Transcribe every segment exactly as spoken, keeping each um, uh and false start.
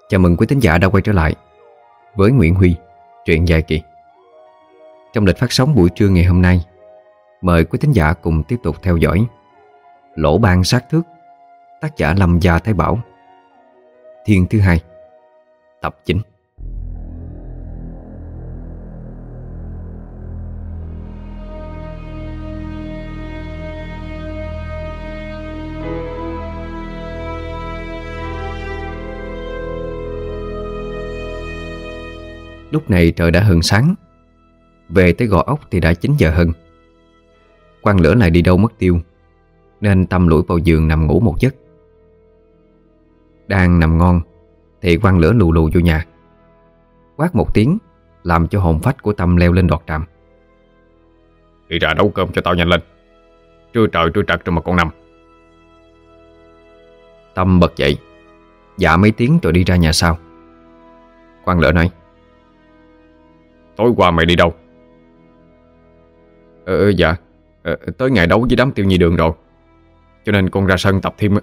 Chào mừng quý thính giả đã quay trở lại với Nguyễn Huy, truyện dài kỳ. Trong lịch phát sóng buổi trưa ngày hôm nay, mời quý thính giả cùng tiếp tục theo dõi Lỗ Ban Sát Thước, tác giả Lâm Gia Thái Bảo, Thiên thứ hai, tập chín. Lúc này trời đã hừng sáng. Về tới Gò Ốc thì đã chín giờ hơn. Quang Lửa lại đi đâu mất tiêu, nên Tâm lủi vào giường nằm ngủ một giấc. Đang nằm ngon thì Quang Lửa lù lù vô nhà, quát một tiếng làm cho hồn phách của Tâm leo lên đọt tràm. Đi ra nấu cơm cho tao nhanh lên, trưa trời trưa trật rồi mà còn nằm. Tâm bật dậy, dạ mấy tiếng rồi đi ra nhà sau. Quang Lửa nói: Tối qua mày đi đâu? Ờ dạ ờ, Tới ngày đấu với đám Tiêu Nhi Đường rồi, cho nên con ra sân tập thêm.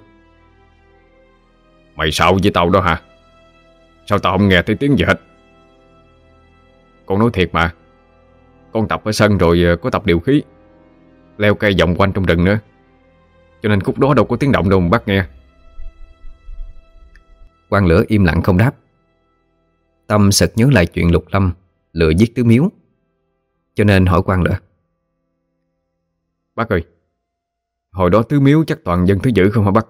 Mày sao với tao đó hả? Sao tao không nghe thấy tiếng gì hết? Con nói thiệt mà, con tập ở sân rồi có tập điều khí, leo cây vòng quanh trong rừng nữa, cho nên khúc đó đâu có tiếng động đâu mà bác nghe. Quang Lửa im lặng không đáp. Tâm sực nhớ lại chuyện Lục Lâm lừa giết Tứ Miếu, cho nên hỏi Quang Lửa: Bác ơi, hồi đó Tứ Miếu chắc toàn dân thứ dữ không hả bác?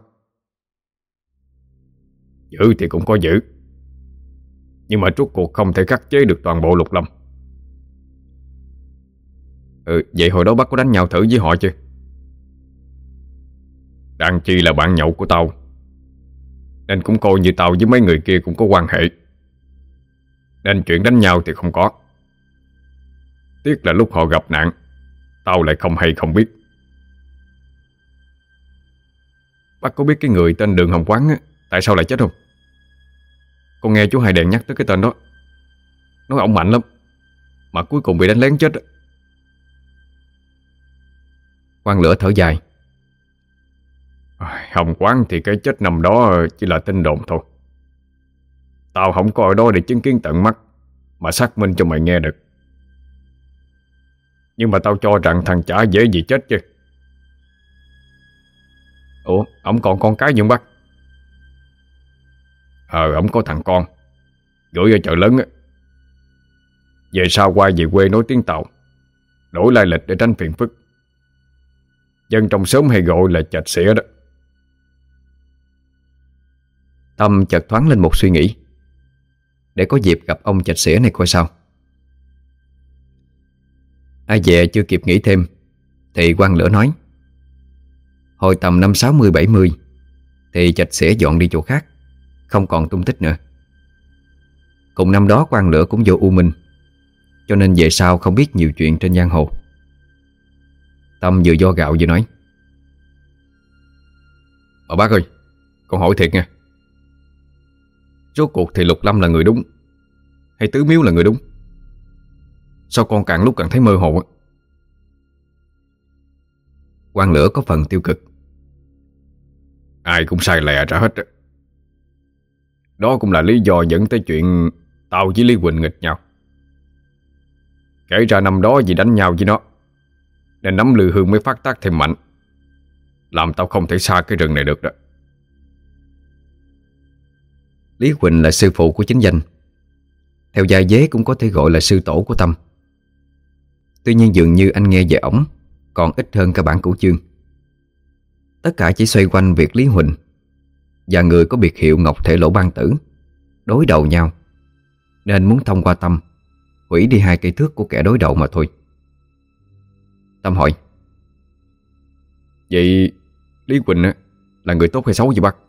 Dữ thì cũng có dữ, nhưng mà rốt cuộc không thể khắc chế được toàn bộ Lục Lâm. Ừ, vậy hồi đó bác có đánh nhau thử với họ chưa? Đang chi là bạn nhậu của tao, nên cũng coi như tao với mấy người kia cũng có quan hệ, nên chuyện đánh nhau thì không có. Tiếc là lúc họ gặp nạn, tao lại không hay không biết. Bác có biết cái người tên Đường Hồng Quán á, tại sao lại chết không? Con nghe chú Hai Đèn nhắc tới cái tên đó, nói ổng mạnh lắm, mà cuối cùng bị đánh lén chết. Quang Lửa thở dài: Hồng Quán thì cái chết năm đó chỉ là tin đồn thôi. Tao không có ở đó để chứng kiến tận mắt mà xác minh cho mày nghe được. Nhưng mà tao cho rằng thằng chả dễ gì chết chứ. Ủa, ổng còn con cái gì không bác? Ờ, ổng có thằng con gửi ở chợ lớn á. Về sau quay về quê nói tiếng Tàu, đổi lai lịch để tránh phiền phức. Dân trong xóm hay gọi là chạch xỉa đó. Tâm chợt thoáng lên một suy nghĩ, để có dịp gặp ông chạch xỉa này coi sao. Ai về chưa kịp nghĩ thêm thì Quang Lửa nói: Hồi tầm năm sáu mươi bảy mươi thì chạch xỉa dọn đi chỗ khác, không còn tung tích nữa. Cùng năm đó Quang Lửa cũng vô U Minh, cho nên về sau không biết nhiều chuyện trên giang hồ. Tâm vừa vo gạo vừa nói: Mà bác ơi, con hỏi thiệt nha, rốt cuộc thì Lục Lâm là người đúng hay Tứ Miếu là người đúng? Sao con càng lúc càng thấy mơ hồ á? Quang Lửa có phần tiêu cực: Ai cũng sai lẹ ra hết. Đó cũng là lý do dẫn tới chuyện tao với Lý Quỳnh nghịch nhau. Kể ra năm đó vì đánh nhau với nó, nên nắm lư hương mới phát tác thêm mạnh, làm tao không thể xa cái rừng này được đó. Lý Quỳnh là sư phụ của chính danh, theo gia dế cũng có thể gọi là sư tổ của Tâm. Tuy nhiên dường như anh nghe về ổng còn ít hơn cả bản cửu chương. Tất cả chỉ xoay quanh việc Lý Huỳnh và người có biệt hiệu Ngọc Thể Lỗ Ban Tử đối đầu nhau, nên muốn thông qua Tâm hủy đi hai cây thước của kẻ đối đầu mà thôi. Tâm hỏi: Vậy Lý Quỳnh á, là người tốt hay xấu vậy bác?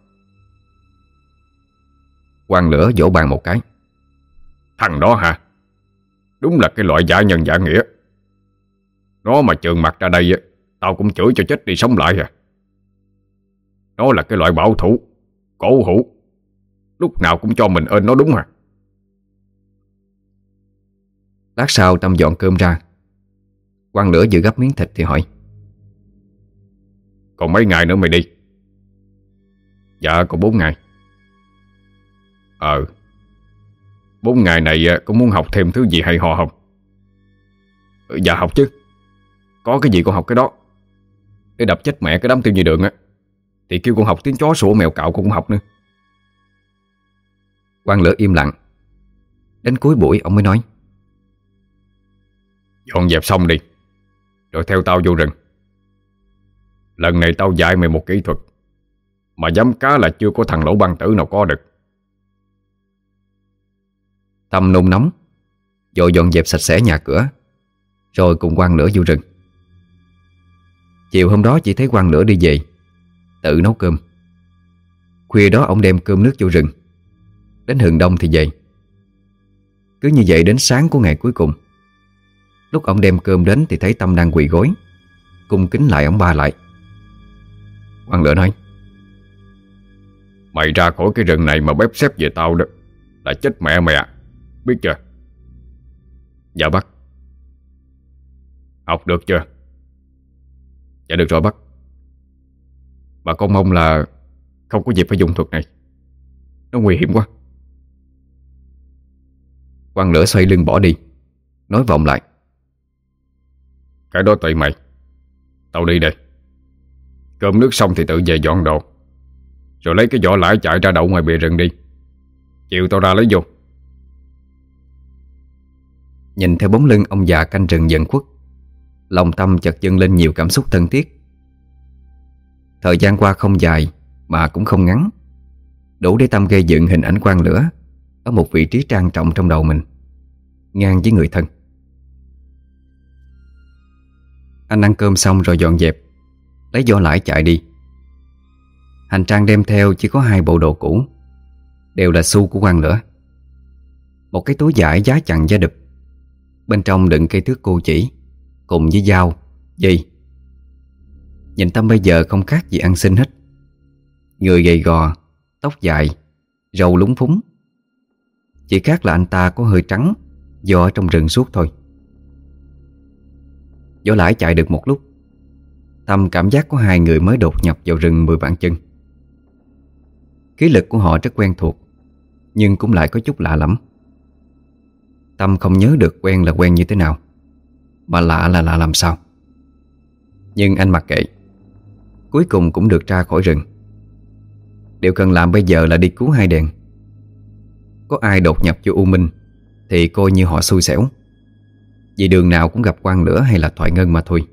Quang Lửa vỗ bàn một cái: Thằng đó hả? Đúng là cái loại giả nhân giả nghĩa. Nó mà trợn mặt ra đây á, tao cũng chửi cho chết đi sống lại à. Nó là cái loại bảo thủ, cổ hủ, lúc nào cũng cho mình ơn nó đúng à. Lát sau Tâm dọn cơm ra. Quang Lửa vừa gắp miếng thịt thì hỏi: Còn mấy ngày nữa mày đi? Dạ còn bốn ngày. Ờ Bốn ngày này có muốn học thêm thứ gì hay ho không? Ừ, dạ học chứ. Có cái gì con học cái đó. Để đập chết mẹ cái đám tiêu như đường á thì kêu con học tiếng chó sủa mèo cạo con cũng học nữa. Quang Lửa im lặng. Đến cuối buổi ông mới nói: Dọn dẹp xong đi, rồi theo tao vô rừng. Lần này tao dạy mày một kỹ thuật mà dám cá là chưa có thằng lỗ băng tử nào có được. Tâm nôn nóng vội dọn dẹp sạch sẽ nhà cửa, rồi cùng Quang Lửa vô rừng. Chiều hôm đó chỉ thấy Quang Lửa đi về, tự nấu cơm. Khuya đó ông đem cơm nước vô rừng. Đến hừng đông thì về. Cứ như vậy đến sáng của ngày cuối cùng. Lúc ông đem cơm đến thì thấy Tâm đang quỳ gối, cung kính lại ông ba lại. Quang Lửa nói: Mày ra khỏi cái rừng này mà bếp xếp về tao đó là chết mẹ mày à, biết chưa? Dạ bác. Học được chưa? Dạ được rồi bác. Bà con mong là không có dịp phải dùng thuật này, nó nguy hiểm quá. Quang Lửa xoay lưng bỏ đi, nói vọng lại: Cái đó tùy mày. Tao đi đây. Cơm nước xong thì tự về dọn đồ, rồi lấy cái vỏ lãi chạy ra đậu ngoài bìa rừng đi. Chiều tao ra lấy vô. Nhìn theo bóng lưng ông già canh rừng dần khuất, lòng Tâm chợt dâng lên nhiều cảm xúc thân thiết. Thời gian qua không dài mà cũng không ngắn, đủ để Tâm gây dựng hình ảnh Quang Lửa ở một vị trí trang trọng trong đầu mình, ngang với người thân. Anh ăn cơm xong rồi dọn dẹp, lấy vỏ lãi chạy đi. Hành trang đem theo chỉ có hai bộ đồ cũ, đều là xu của Quang Lửa. Một cái túi vải giá chằng giá đụp, bên trong đựng cây thước cô chỉ cùng với dao, dây. Nhìn Tâm bây giờ không khác gì ăn xin hết. Người gầy gò, tóc dài, râu lúng phúng. Chỉ khác là anh ta có hơi trắng do ở trong rừng suốt thôi. Võ Lãi chạy được một lúc, Tâm cảm giác có hai người mới đột nhập vào rừng mười vạn chân. Khí lực của họ rất quen thuộc, nhưng cũng lại có chút lạ lẫm. Tâm không nhớ được quen là quen như thế nào, mà lạ là lạ làm sao. Nhưng anh mặc kệ, cuối cùng cũng được ra khỏi rừng. Điều cần làm bây giờ là đi cứu hai đèn. Có ai đột nhập vô U Minh thì coi như họ xui xẻo, vì đường nào cũng gặp Quang Lửa hay là Thoại Ngân mà thôi.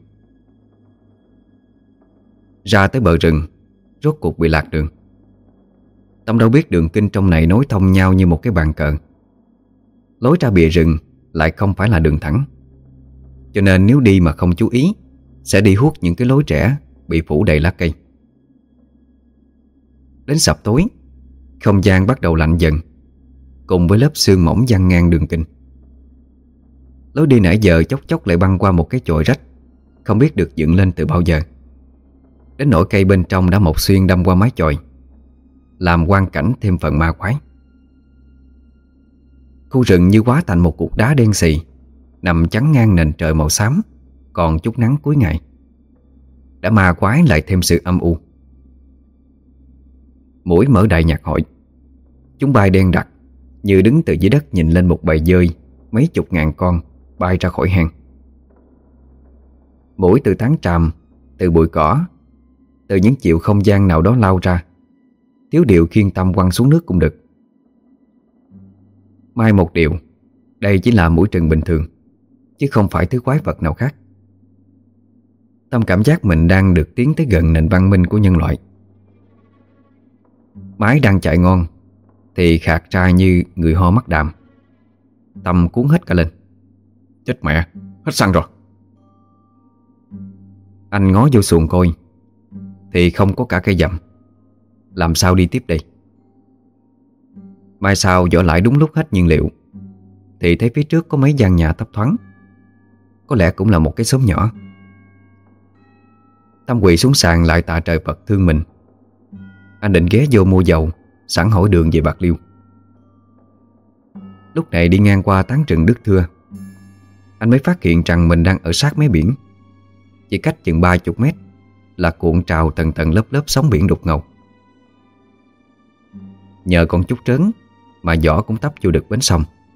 Ra tới bờ rừng, rốt cuộc bị lạc đường. Tâm đâu biết đường kinh trong này nối thông nhau như một cái bàn cờ. Lối ra bìa rừng lại không phải là đường thẳng, cho nên nếu đi mà không chú ý sẽ đi huốt những cái lối rẽ bị phủ đầy lá cây. Đến sập tối, không gian bắt đầu lạnh dần, cùng với lớp sương mỏng giăng ngang đường kinh. Lối đi nãy giờ chốc chốc lại băng qua một cái chòi rách, không biết được dựng lên từ bao giờ. Đến nỗi cây bên trong đã mọc xuyên đâm qua mái chòi, làm quang cảnh thêm phần ma quái. Khu rừng như hóa thành một cục đá đen xì, nằm chắn ngang nền trời màu xám, còn chút nắng cuối ngày. Đã ma quái lại thêm sự âm u. Muỗi mở đại nhạc hội. Chúng bay đen đặc, như đứng từ dưới đất nhìn lên một bầy dơi mấy chục ngàn con bay ra khỏi hang. Muỗi từ tán tràm, từ bụi cỏ, từ những chiều không gian nào đó lao ra, thiếu điều khiên Tâm quăng xuống nước cũng được. May một điều, đây chỉ là muỗi trừng bình thường, chứ không phải thứ quái vật nào khác. Tâm cảm giác mình đang được tiến tới gần nền văn minh của nhân loại. Máy đang chạy ngon thì khạc ra như người ho mắc đàm. Tâm cuốn hết cả lên. Chết mẹ, hết xăng rồi. Anh ngó vô xuồng coi thì không có cả cây dặm. Làm sao đi tiếp đây? Mai sau Võ Lãi đúng lúc hết nhiên liệu thì thấy phía trước có mấy gian nhà thấp thoáng, có lẽ cũng là một cái xóm nhỏ. Tâm quỳ xuống sàn lại tạ trời Phật thương mình. Anh định ghé vô mua dầu, sẵn hỏi đường về Bạc Liêu. Lúc này đi ngang qua tán rừng Đức Thưa, anh mới phát hiện rằng mình đang ở sát mé biển. Chỉ cách chừng ba chục mét là cuộn trào tầng tầng lớp lớp sóng biển đục ngầu. Nhờ còn chút trớn mà Võ cũng tấp vô được bến sông.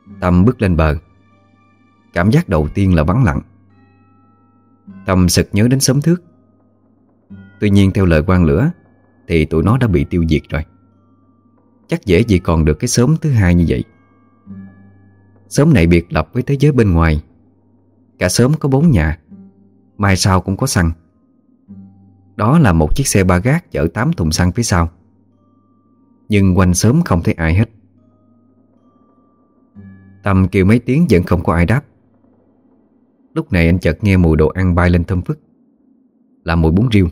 Tâm bước lên bờ. Cảm giác đầu tiên là vắng lặng. Tâm sực nhớ đến xóm Thước. Tuy nhiên theo lời quan lửa thì tụi nó đã bị tiêu diệt rồi. Chắc dễ gì còn được cái xóm thứ hai như vậy. Xóm này biệt lập với thế giới bên ngoài. Cả xóm có bốn nhà, mai sau cũng có xăng. Đó là một chiếc xe ba gác chở tám thùng xăng phía sau. Nhưng quanh xóm không thấy ai hết. Tâm kêu mấy tiếng vẫn không có ai đáp. Lúc này anh chợt nghe mùi đồ ăn bay lên thơm phức, là mùi bún riêu.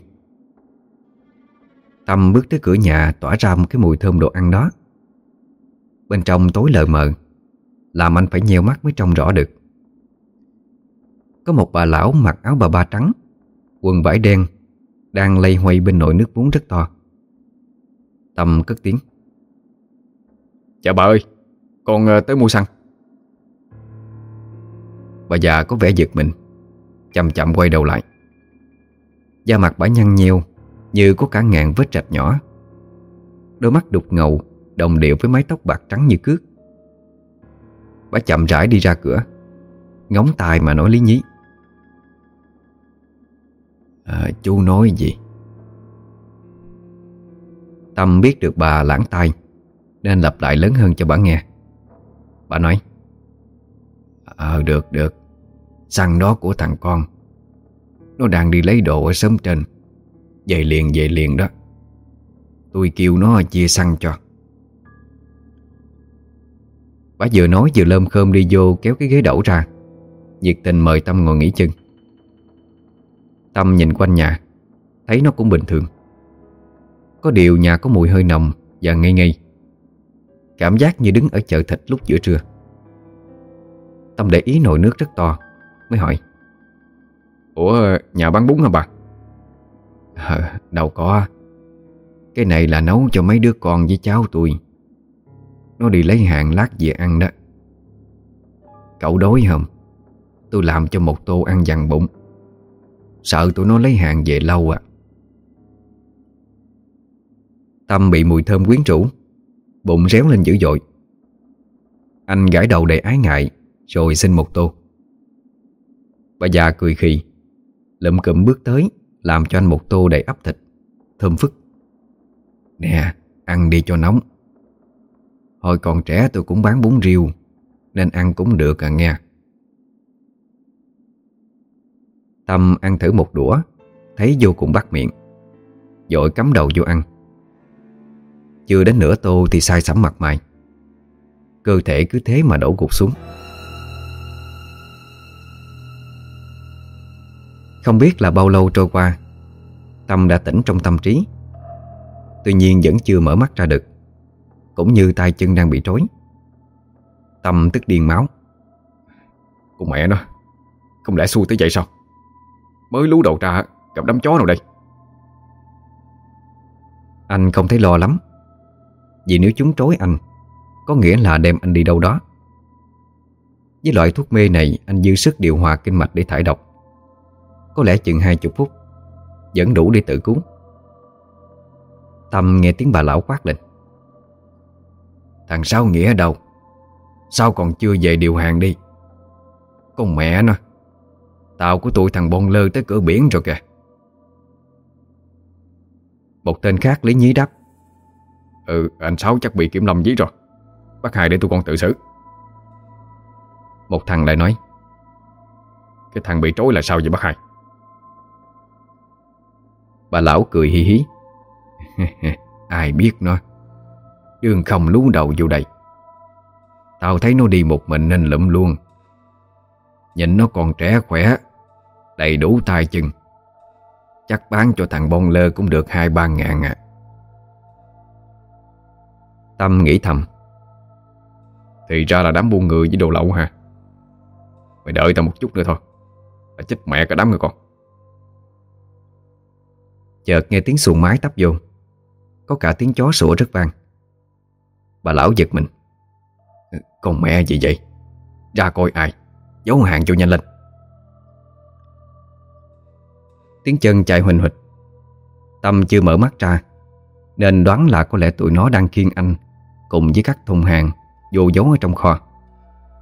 Tâm bước tới cửa nhà tỏa ra một cái mùi thơm đồ ăn đó. Bên trong tối lờ mờ, làm anh phải nheo mắt mới trông rõ được. Có một bà lão mặc áo bà ba trắng, quần vải đen, đang lay hoay bên nồi nước bún rất to. Tâm cất tiếng: Dạ bà ơi, con uh, tới mua xăng. Bà già có vẻ giật mình, chậm chậm quay đầu lại. Da mặt bà nhăn nheo như có cả ngàn vết rạch nhỏ. Đôi mắt đục ngầu đồng điệu với mái tóc bạc trắng như cước. Bà chậm rãi đi ra cửa, ngóng tai mà nói lý nhí: à, Chú nói gì? Tâm biết được bà lãng tai nên lặp lại lớn hơn cho bà nghe. Bà nói: Ờ được được, xăng đó của thằng con. Nó đang đi lấy đồ ở xóm trên. Về liền về liền đó. Tôi kêu nó chia xăng cho. Bà vừa nói vừa lơm khơm đi vô kéo cái ghế đẩu ra, nhiệt tình mời Tâm ngồi nghỉ chân. Tâm nhìn quanh nhà, thấy nó cũng bình thường. Có điều nhà có mùi hơi nồng và ngây ngây, cảm giác như đứng ở chợ thịt lúc giữa trưa. Tâm để ý nồi nước rất to, mới hỏi: Ủa, nhà bán bún hả bà? À, đâu có. Cái này là nấu cho mấy đứa con với cháu tôi. Nó đi lấy hàng lát về ăn đó. Cậu đói không? Tôi làm cho một tô ăn dằn bụng. Sợ tụi nó lấy hàng về lâu à. Tâm bị mùi thơm quyến rũ, bụng réo lên dữ dội. Anh gãi đầu đầy ái ngại rồi xin một tô. Bà già cười khì, lụm cụm bước tới làm cho anh một tô đầy ắp thịt thơm phức. Nè, ăn đi cho nóng. Hồi còn trẻ tôi cũng bán bún riêu, nên ăn cũng được à nghe. Tâm ăn thử một đũa, thấy vô cùng bắt miệng, vội cắm đầu vô ăn. Chưa đến nửa tô thì sai sẩm mặt mày. Cơ thể cứ thế mà đổ gục xuống. Không biết là bao lâu trôi qua, Tâm đã tỉnh trong tâm trí. Tuy nhiên vẫn chưa mở mắt ra được, cũng như tay chân đang bị trói. Tâm tức điên máu. Con mẹ nó, không lẽ xui tới vậy sao? Mới lú đầu ra gặp đám chó nào đây? Anh không thấy lo lắm, vì nếu chúng trói anh có nghĩa là đem anh đi đâu đó. Với loại thuốc mê này anh dư sức điều hòa kinh mạch để thải độc. Có lẽ chừng hai chục phút vẫn đủ để tự cứu. Tâm nghe tiếng bà lão quát lên: Thằng Sáu Nghĩa đâu? Sao còn chưa về điều hàng đi? Con mẹ nó, tàu của tụi thằng Bon Lơ tới cửa biển rồi kìa. Một tên khác lý nhí đáp: Ừ, anh Sáu chắc bị kiểm lâm dí rồi. Bác Hai để tụi con tự xử. Một thằng lại nói: Cái thằng bị trói là sao vậy bác Hai? Bà lão cười hí hí: Ai biết nó. Đương không lú đầu vô đây. Tao thấy nó đi một mình nên lụm luôn. Nhìn nó còn trẻ khỏe, đầy đủ tay chân, chắc bán cho thằng Bon Lơ cũng được hai ba ngàn à. Tâm nghĩ thầm: Thì ra là đám buôn người với đồ lậu hả? Mày đợi tao một chút nữa thôi là chết mẹ cả đám người con. Chợt nghe tiếng xuồng máy tấp vô, có cả tiếng chó sủa rất vang. Bà lão giật mình: Con mẹ gì vậy? Ra coi ai, giấu hàng cho nhanh lên. Tiếng chân chạy huỳnh huỳnh. Tâm chưa mở mắt ra nên đoán là có lẽ tụi nó đang khiêng anh cùng với các thùng hàng vô giấu ở trong kho.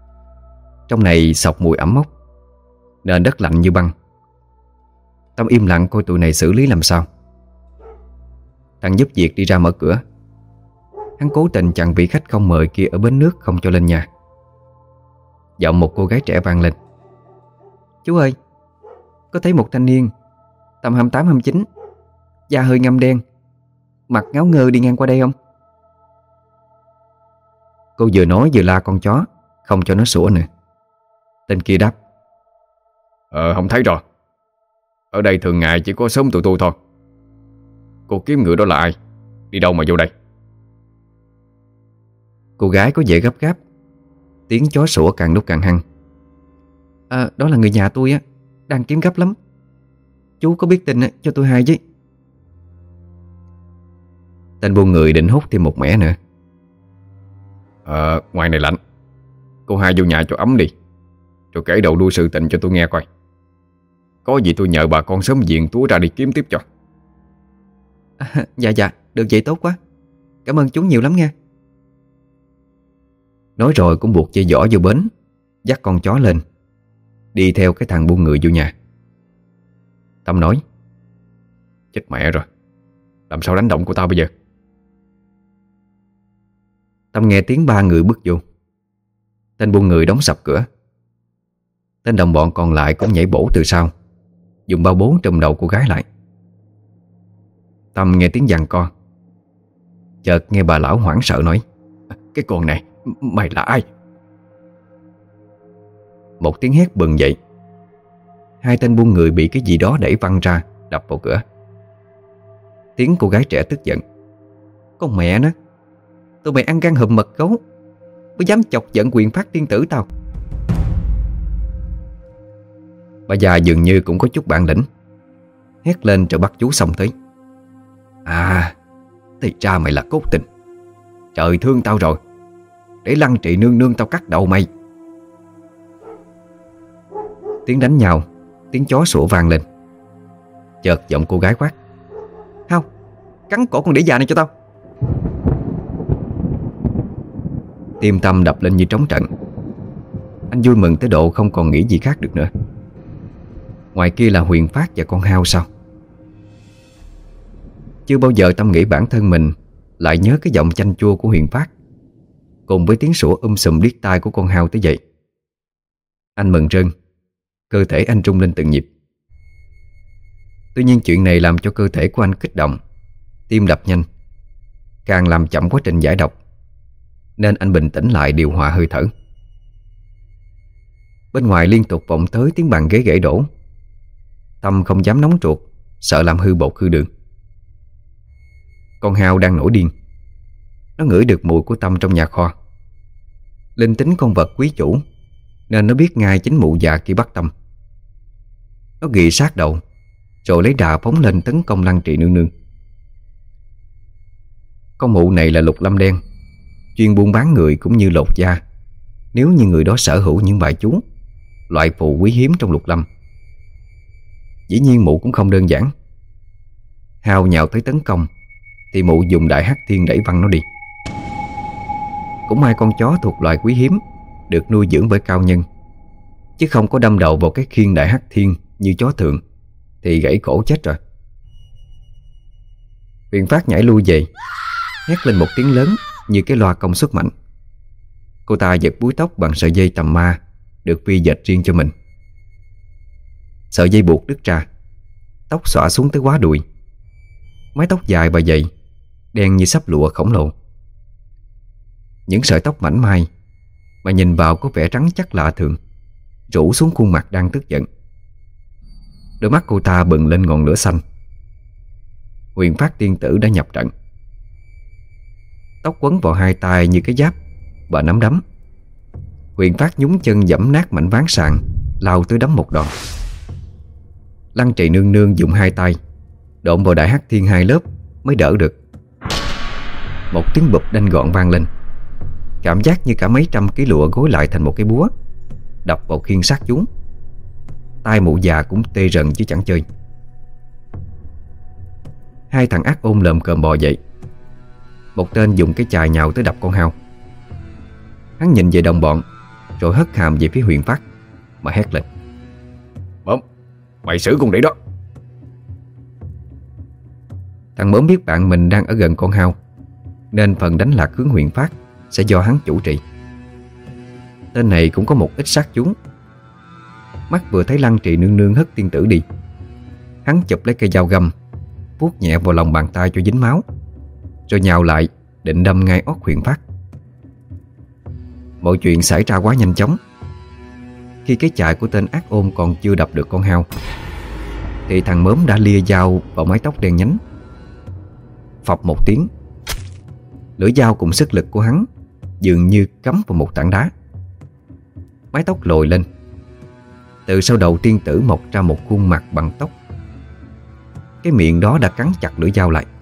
Trong này sộc mùi ẩm mốc, nền đất lạnh như băng. Tâm im lặng coi tụi này xử lý làm sao. Thằng giúp việc đi ra mở cửa. Hắn cố tình chặn vị khách không mời kia ở bến nước không cho lên nhà. Giọng một cô gái trẻ vang lên: "Chú ơi, có thấy một thanh niên tầm hai mươi tám hai mươi chín, da hơi ngăm đen, mặt ngáo ngơ đi ngang qua đây không?" Cô vừa nói vừa la con chó, không cho nó sủa nữa. Tên kia đáp: Ờ không thấy rồi. Ở đây thường ngày chỉ có sớm tụi tôi thôi. Cô kiếm người đó là ai? Đi đâu mà vô đây? Cô gái có vẻ gấp gáp. Tiếng chó sủa càng lúc càng hăng. À, đó là người nhà tôi á, đang kiếm gấp lắm. Chú có biết tin cho tôi hay chứ. Tên buôn người định hút thêm một mẻ nữa. Ờ ngoài này lạnh, cô hai vô nhà cho ấm đi, rồi kể đầu đuôi sự tình cho tôi nghe coi. Có gì tôi nhờ bà con sớm diện túa ra đi kiếm tiếp cho. À, dạ dạ, được vậy tốt quá. Cảm ơn chú nhiều lắm nha. Nói rồi cũng buộc dây giỏ vô bến, dắt con chó lên, đi theo cái thằng buôn người vô nhà. Tâm nói: Chết mẹ rồi, làm sao đánh động của tao bây giờ? Tâm nghe tiếng ba người bước vô. Tên buôn người đóng sập cửa. Tên đồng bọn còn lại cũng nhảy bổ từ sau, dùng bao bố trùm đầu cô gái lại. Tâm nghe tiếng giằng co. Chợt nghe bà lão hoảng sợ nói: Cái con này, mày là ai? Một tiếng hét bừng dậy. Hai tên buôn người bị cái gì đó đẩy văng ra, đập vào cửa. Tiếng cô gái trẻ tức giận: Con mẹ nó, tụi mày ăn gan hùm mật gấu, mới dám chọc giận Quyền Phát tiên tử tao. Bà già dường như cũng có chút bản lĩnh, hét lên rồi bắt chú xông tới. À, thì ra mày là cốt tình. Trời thương tao rồi, để Lăng Trị nương nương tao cắt đầu mày. Tiếng đánh nhau, tiếng chó sủa vang lên. Chợt giọng cô gái quát: Hao, cắn cổ con đĩ già này cho tao. Tim Tâm đập lên như trống trận. Anh vui mừng tới độ không còn nghĩ gì khác được nữa. Ngoài kia là Huyền Phát và con Hao sao? Chưa bao giờ Tâm nghĩ bản thân mình lại nhớ cái giọng chanh chua của Huyền Phát, cùng với tiếng sủa um sùm điếc tai của con Hao tới vậy. Anh mừng rơn, cơ thể anh rung lên từng nhịp. Tuy nhiên chuyện này làm cho cơ thể của anh kích động, tim đập nhanh, càng làm chậm quá trình giải độc, nên anh bình tĩnh lại điều hòa hơi thở. Bên ngoài liên tục vọng tới tiếng bàn ghế gãy đổ. Tâm không dám nóng ruột, sợ làm hư bột hư đường. Con Hao đang nổi điên. Nó ngửi được mùi của Tâm trong nhà kho. Linh tính con vật quý chủ, nên nó biết ngay chính mụ già kia bắt Tâm. Nó ghì sát đầu, rồi lấy đà phóng lên tấn công Lăng Trị nương nương. Con mụ này là Lục Lâm Đen, chuyên buôn bán người cũng như lột da, nếu như người đó sở hữu những bài chú, loại phù quý hiếm trong Lục Lâm. Dĩ nhiên mụ cũng không đơn giản. Hao nhào tới tấn công thì mụ dùng đại hắc thiên đẩy văng nó đi. Cũng may con chó thuộc loài quý hiếm, được nuôi dưỡng bởi cao nhân, chứ không có đâm đầu vào cái khiên đại hắc thiên như chó thường thì gãy cổ chết rồi. Huyền Phát nhảy lui về, hét lên một tiếng lớn như cái loa công suất mạnh. Cô ta giật búi tóc bằng sợi dây tầm ma được Vi dệt riêng cho mình. Sợi dây buộc đứt ra, tóc xõa xuống tới quá đùi. Mái tóc dài và dày, đen như sắp lụa khổng lồ. Những sợi tóc mảnh mai mà nhìn vào có vẻ trắng chắc lạ thường, rủ xuống khuôn mặt đang tức giận. Đôi mắt cô ta bừng lên ngọn lửa xanh. Huyền Phát tiên tử đã nhập trận. Tóc quấn vào hai tay như cái giáp và nắm đấm. Huyền Phát nhúng chân giẫm nát mảnh ván sàn, lao tới đấm một đòn. Lăng Trì nương nương dùng hai tay độn vào đại hắc thiên hai lớp mới đỡ được. Một tiếng bụp đanh gọn vang lên, cảm giác như cả mấy trăm ký lụa gối lại thành một cái búa, đập vào khiên sát chúng. Tai mụ già cũng tê rần chứ chẳng chơi. Hai thằng ác ôn lợm cờm bò dậy. Một tên dùng cái chài nhào tới đập con Hao. Hắn nhìn về đồng bọn rồi hất hàm về phía Huyền Phát mà hét lên: Mớm, mày xử con đĩ đó. Thằng Mớm biết bạn mình đang ở gần con hao, nên phần đánh lạc hướng Huyền Phát sẽ do hắn chủ trì. Tên này cũng có một ít sát chú. Mắt vừa thấy Lăng Trì nương nương hất tiên tử đi, hắn chụp lấy cây dao găm, vuốt nhẹ vào lòng bàn tay cho dính máu, rồi nhào lại định đâm ngay ót Huyền Phát. Mọi chuyện xảy ra quá nhanh chóng. Khi cái chài của tên ác ôn còn chưa đập được con hao, thì thằng Mớm đã lia dao vào mái tóc đen nhánh. Phập một tiếng, lưỡi dao cùng sức lực của hắn dường như cắm vào một tảng đá. Mái tóc lồi lên. Từ sau đầu tiên tử mọc ra một khuôn mặt bằng tóc. Cái miệng đó đã cắn chặt lưỡi dao lại.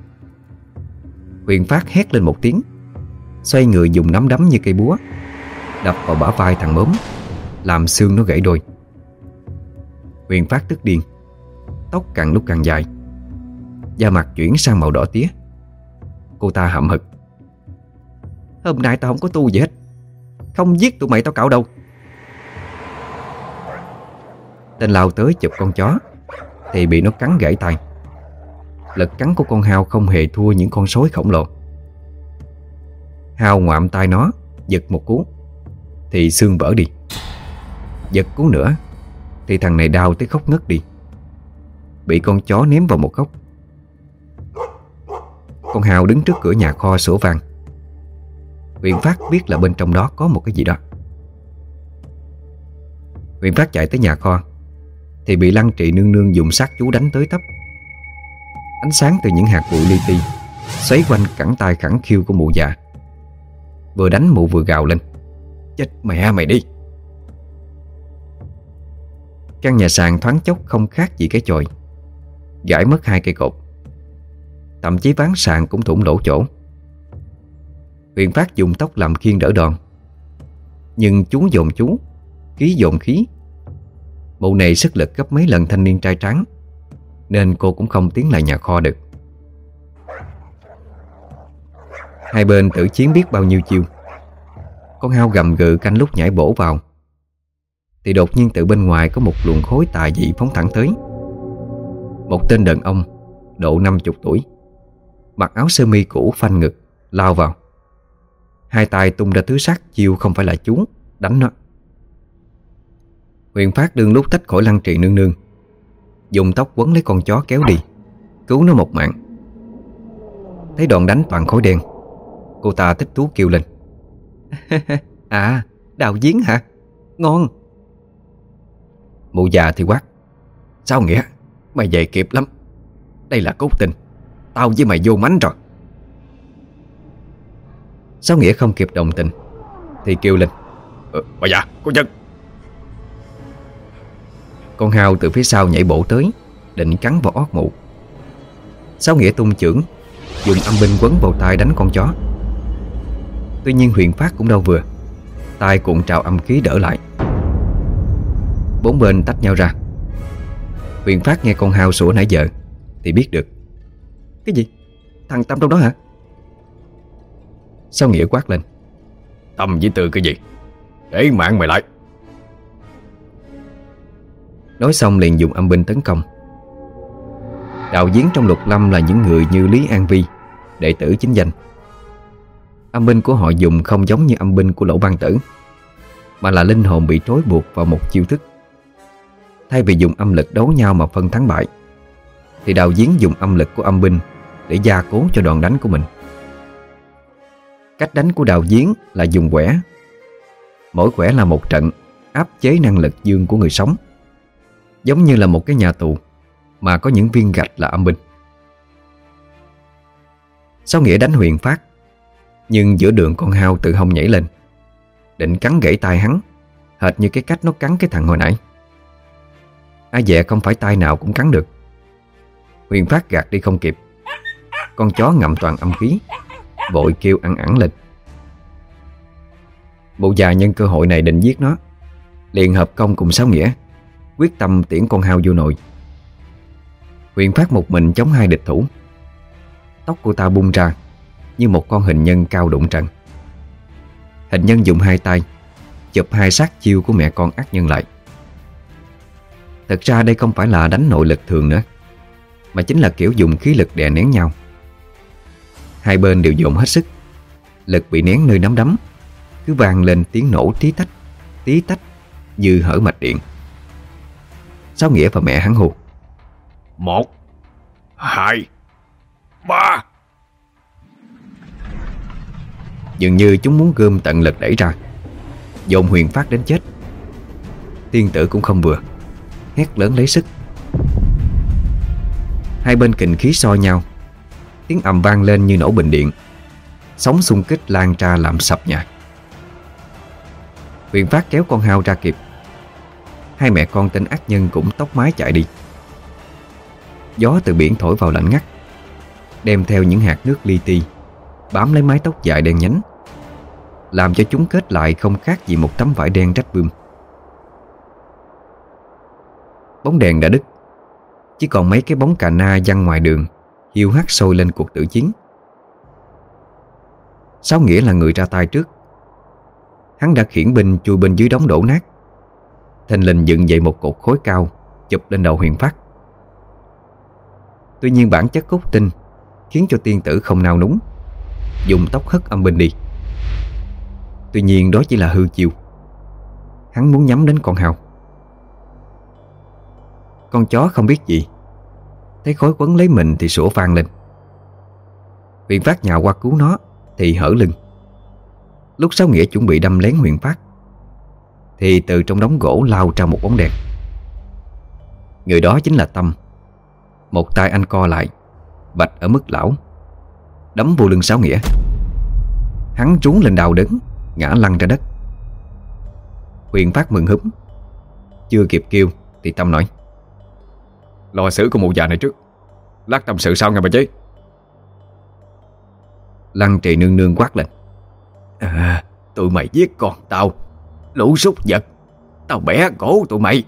Huyền Phát hét lên một tiếng, xoay người dùng nắm đấm như cây búa đập vào bả vai thằng Mớm, làm xương nó gãy đôi. Huyền Phát tức điên, tóc càng lúc càng dài, da mặt chuyển sang màu đỏ tía. Cô ta hậm hực: Hôm nay tao không có tu gì hết, không giết tụi mày tao cạo đâu. Tên lao tới chụp con chó thì bị nó cắn gãy tay. Lực cắn của con hao không hề thua những con sói khổng lồ. Hao ngoạm tay nó, giật một cú thì xương vỡ đi. Giật cú nữa thì thằng này đau tới khóc ngất đi, bị con chó ném vào một góc. Con hao đứng trước cửa nhà kho sủa vang. Huyền Phát biết là bên trong đó có một cái gì đó. Huyền Phát chạy tới nhà kho thì bị Lăng Trì nương nương dùng sát chú đánh tới tấp. Ánh sáng từ những hạt bụi li ti xoáy quanh cẳng tay khẳng khiu của mụ già. Vừa đánh mụ vừa gào lên: Chết mẹ mày đi! Căn nhà sàn thoáng chốc không khác gì cái chòi, gãy mất hai cây cột. Thậm chí ván sàn cũng thủng lỗ chỗ. Huyền Phát dùng tóc làm khiên đỡ đòn, nhưng chú dồn chú, khí dồn khí. Mụ này sức lực gấp mấy lần thanh niên trai tráng, nên cô cũng không tiến lại nhà kho được. Hai bên tử chiến biết bao nhiêu chiêu. Con hao gầm gừ canh lúc nhảy bổ vào, thì đột nhiên từ bên ngoài có một luồng khối tà dị phóng thẳng tới. Một tên đàn ông độ năm chục tuổi, mặc áo sơ mi cũ phanh ngực, lao vào. Hai tay tung ra thứ sát chiêu không phải là chú, đánh nó. Huyền Phát đương lúc tách khỏi Lăng Trì nương nương, dùng tóc quấn lấy con chó kéo đi, cứu nó một mạng. Thấy đòn đánh toàn khói đen, cô ta thích thú kêu lên: À, đào giếng hả? Ngon! Mụ già thì quát: Sao nghĩa? Mày về kịp lắm. Đây là cốt tình, tao với mày vô mánh rồi. Sáu Nghĩa không kịp đồng tình thì kêu lên: ờ, Bà già, có chân! Con hao từ phía sau nhảy bổ tới, định cắn vào ót mụ. Sáu Nghĩa tung chưởng, dùng âm binh quấn vào tay đánh con chó. Tuy nhiên Huyền Phát cũng đâu vừa, tay cuộn trào âm khí đỡ lại. Bốn bên tách nhau ra. Huyền Phát nghe con hao sủa nãy giờ thì biết được. Cái gì? Thằng Tâm trong đó hả? Sáu Nghĩa quát lên: Tâm với Tư cái gì? Để mạng mày lại! Nói xong liền dùng âm binh tấn công. Đạo giếng trong Lục Lâm là những người như Lý An Vi, đệ tử chính danh. Âm binh của họ dùng không giống như âm binh của Lỗ Ban Tử, mà là linh hồn bị trói buộc vào một chiêu thức. Thay vì dùng âm lực đấu nhau mà phân thắng bại, thì đạo giếng dùng âm lực của âm binh để gia cố cho đòn đánh của mình. Cách đánh của đạo giếng là dùng quẻ. Mỗi quẻ là một trận áp chế năng lực dương của người sống, giống như là một cái nhà tù mà có những viên gạch là âm binh. Sáu Nghĩa đánh Huyền Phát, nhưng giữa đường con hao tự hông nhảy lên, định cắn gãy tay hắn, hệt như cái cách nó cắn cái thằng hồi nãy. Ai dè không phải tay nào cũng cắn được. Huyền Phát gạt đi không kịp, con chó ngậm toàn âm khí, vội kêu ăn ẳng lên. Bộ già nhân cơ hội này định giết nó, liền hợp công cùng Sáu Nghĩa, quyết tâm tiễn con hao vô nội. Huyền Phát một mình chống hai địch thủ. Tóc cô ta bung ra như một con hình nhân cao đụng trần. Hình nhân dùng hai tay chụp chụp hai xác chiêu của mẹ con ác nhân lại. Thật ra đây không phải là đánh nội lực thường nữa, mà chính là kiểu dùng khí lực đè nén nhau. Hai bên đều dồn hết sức, lực bị nén nơi nắm đấm cứ vang lên tiếng nổ tí tách, tí tách như hở mạch điện. Sáu Nghĩa và mẹ hắn hô: Một, hai, ba. Dường như chúng muốn gom tận lực đẩy ra, dồn Huyền Phát đến chết. Tiên tử cũng không vừa, hét lớn lấy sức. Hai bên kình khí so nhau, tiếng ầm vang lên như nổ bình điện, sóng xung kích lan ra làm sập nhà. Huyền Phát kéo con hao ra kịp. Hai mẹ con tên ác nhân cũng tóc mái chạy đi. Gió từ biển thổi vào lạnh ngắt, đem theo những hạt nước li ti bám lấy mái tóc dài đen nhánh, làm cho chúng kết lại không khác gì một tấm vải đen rách bươm. Bóng đèn đã đứt, chỉ còn mấy cái bóng cà na văng ngoài đường hiu hắt sôi lên cuộc tử chiến. Sáu Nghĩa là người ra tay trước. Hắn đã khiển binh chui bên dưới đống đổ nát, thình lình dựng dậy một cột khối cao chụp lên đầu Huyền Phát. Tuy nhiên bản chất cốt tinh khiến cho tiên tử không nao núng, dùng tóc hất âm binh đi. Tuy nhiên đó chỉ là hư chiêu. Hắn muốn nhắm đến con hao. Con chó không biết gì, thấy khối quấn lấy mình thì sủa vang lên. Huyền Phát nhào qua cứu nó thì hở lưng. Lúc Sáu Nghĩa chuẩn bị đâm lén Huyền Phát thì từ trong đống gỗ lao ra một bóng đèn. Người đó chính là Tâm. Một tay anh co lại, vạch ở mức lão, đấm vô lưng Sáu Nghĩa. Hắn trún lên đau đớn, ngã lăn ra đất. Huyền Phát mừng húm. Chưa kịp kêu thì Tâm nói: Lo xử con mụ già này trước, lát tâm sự sau nghe bà chế. Lăng Trì nương nương quát lên: À, tụi mày giết con tao, lũ súc vật, tao bẻ cổ tụi mày.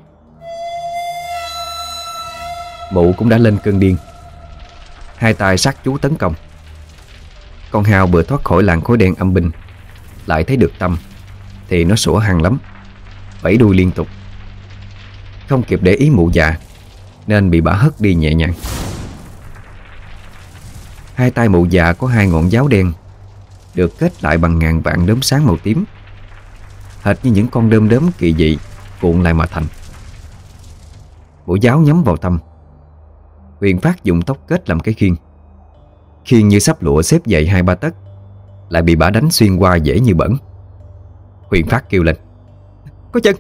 Mụ cũng đã lên cơn điên, hai tay sát chú tấn công. Con hao vừa thoát khỏi làn khối đen âm binh, lại thấy được Tâm thì nó sủa hăng lắm, vẫy đuôi liên tục. Không kịp để ý mụ già nên bị bả hất đi nhẹ nhàng. Hai tay mụ già có hai ngọn giáo đen được kết lại bằng ngàn vạn đốm sáng màu tím, hệt như những con đom đóm kỳ dị cuộn lại mà thành. Mũi giáo nhắm vào Tâm. Huyền Phát dùng tóc kết làm cái khiên. Khiên như sắp lụa xếp dày hai ba tấc, lại bị bả đánh xuyên qua dễ như bẩn. Huyền Phát kêu lên: Có chân!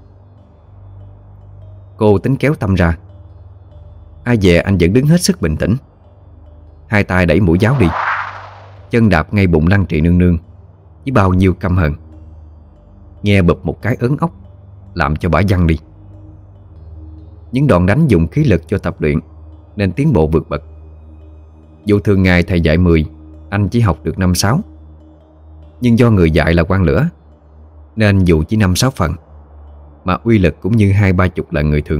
Cô tính kéo Tâm ra. Ai dè anh vẫn đứng hết sức bình tĩnh, hai tay đẩy mũi giáo đi, chân đạp ngay bụng Lăng Trì nương nương với bao nhiêu căm hận. Nghe bụp một cái ớn ốc, làm cho bả văng đi. Những đòn đánh dùng khí lực cho tập luyện nên tiến bộ vượt bậc. Dù thường ngày thầy dạy mười, anh chỉ học được năm sáu. Nhưng do người dạy là quan lửa, nên dù chỉ năm sáu phần mà uy lực cũng như hai ba chục lần người thường.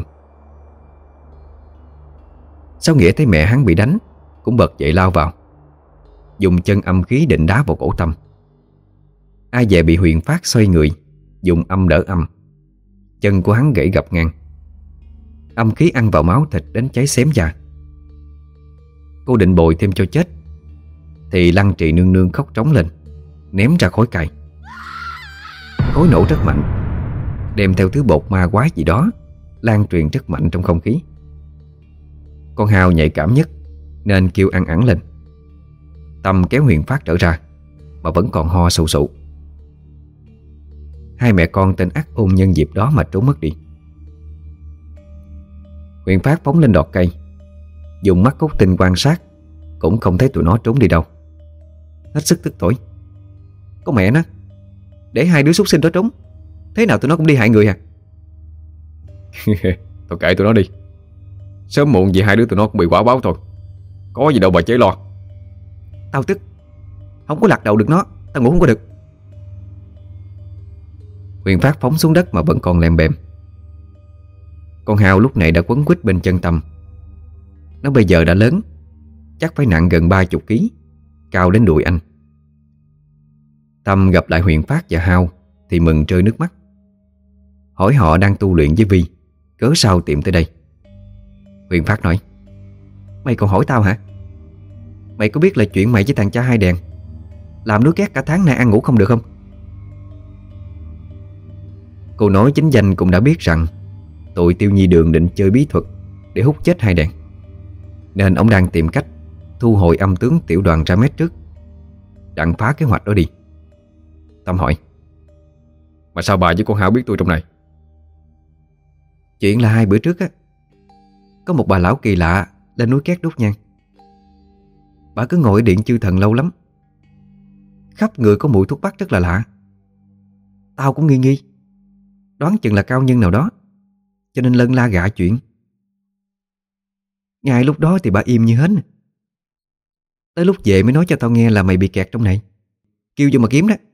Sáu Nghĩa thấy mẹ hắn bị đánh cũng bật dậy lao vào, dùng chân âm khí định đá vào cổ Tâm. Ai dè bị Huyền Phát xoay người, dùng âm đỡ âm. Chân của hắn gãy gập ngang, âm khí ăn vào máu thịt đến cháy xém da. Cô định bồi thêm cho chết thì Lăng Trì nương nương khóc trống lên, ném ra khối cây. Khối nổ rất mạnh, đem theo thứ bột ma quái gì đó lan truyền rất mạnh trong không khí. Con hao nhạy cảm nhất nên kêu ăn ẳng lên. Tâm kéo Huyền Phát trở ra mà vẫn còn ho sù sụ. Hai mẹ con tên ác ôn nhân dịp đó mà trốn mất đi. Huyền Phát phóng lên đọt cây, dùng mắt cốt tinh quan sát cũng không thấy tụi nó trốn đi đâu. Hết sức tức tối: Có mẹ nó, để hai đứa súc sinh đó trốn, thế nào tụi nó cũng đi hại người à? Thôi kệ tụi nó đi, sớm muộn gì hai đứa tụi nó cũng bị quả báo thôi, có gì đâu bà chế lo. Tao tức, không có lật đầu được nó, tao ngủ không có được. Huyền Phát phóng xuống đất mà vẫn còn lèm bèm. Con hao lúc này đã quấn quýt bên chân Tâm. Nó bây giờ đã lớn, chắc phải nặng gần ba chục ký, cao đến đùi anh. Tâm gặp lại Huyền Phát và hao thì mừng rơi nước mắt. hỏi họ đang tu luyện với Vi, cớ sao tìm tới đây. Huyền Phát nói: Mày còn hỏi tao hả? Mày có biết là chuyện mày với thằng cha hai đèn làm núi két cả tháng nay ăn ngủ không được không? Cô nói chính danh cũng đã biết rằng tụi Tiêu Nhi Đường định chơi bí thuật để hút chết hai đèn, nên ông đang tìm cách thu hồi âm tướng tiểu đoàn ra mét trước, đặng phá kế hoạch đó đi. Tâm hỏi: Mà sao bà với con Hảo biết tôi trong này? Chuyện là hai bữa trước á, có một bà lão kỳ lạ lên núi két đốt nhang. Bà cứ ngồi ở điện chư thần lâu lắm, khắp người có mùi thuốc bắc rất là lạ. Tao cũng nghi nghi, đoán chừng là cao nhân nào đó, cho nên lân la gạ chuyện. Ngay lúc đó thì bà im như hến. Tới lúc về mới nói cho tao nghe là mày bị kẹt trong này, kêu vô mà kiếm đó.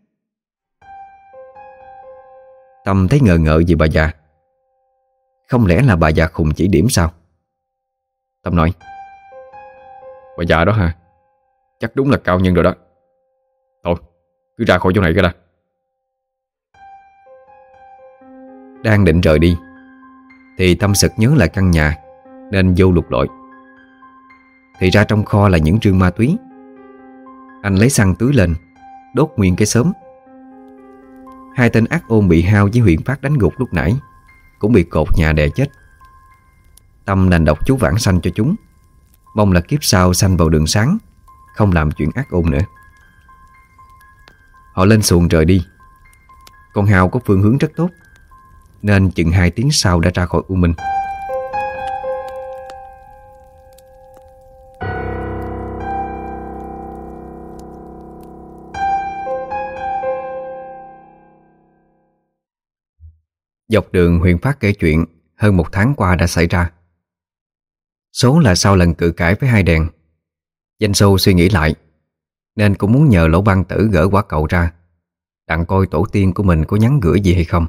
Tâm thấy ngờ ngợ vì bà già. Không lẽ là bà già khùng chỉ điểm sao? Tâm nói: Bà già đó hả? Chắc đúng là cao nhân rồi đó. Thôi, cứ ra khỏi chỗ này cái đã. Đang định rời đi thì Tâm sực nhớ lại căn nhà, nên vô lục lọi. Thì ra trong kho là những rương ma túy. Anh lấy xăng tưới lên, đốt nguyên cái xóm. Hai tên ác ôn bị Hao với Huyền Phát đánh gục lúc nãy cũng bị cột nhà đè chết. Tâm đành đọc chú vãng sanh cho chúng, mong là kiếp sau sanh vào đường sáng, không làm chuyện ác ôn nữa. Họ lên xuồng rời đi. Con Hao có phương hướng rất tốt, nên chừng hai tiếng sau đã ra khỏi U Minh. Dọc đường Huyền Phát kể chuyện hơn một tháng qua đã xảy ra. Số là sau lần cự cãi với hai đèn, Danh Xô suy nghĩ lại, nên cũng muốn nhờ Lỗ Băng Tử gỡ quả cầu ra, đặng coi tổ tiên của mình có nhắn gửi gì hay không.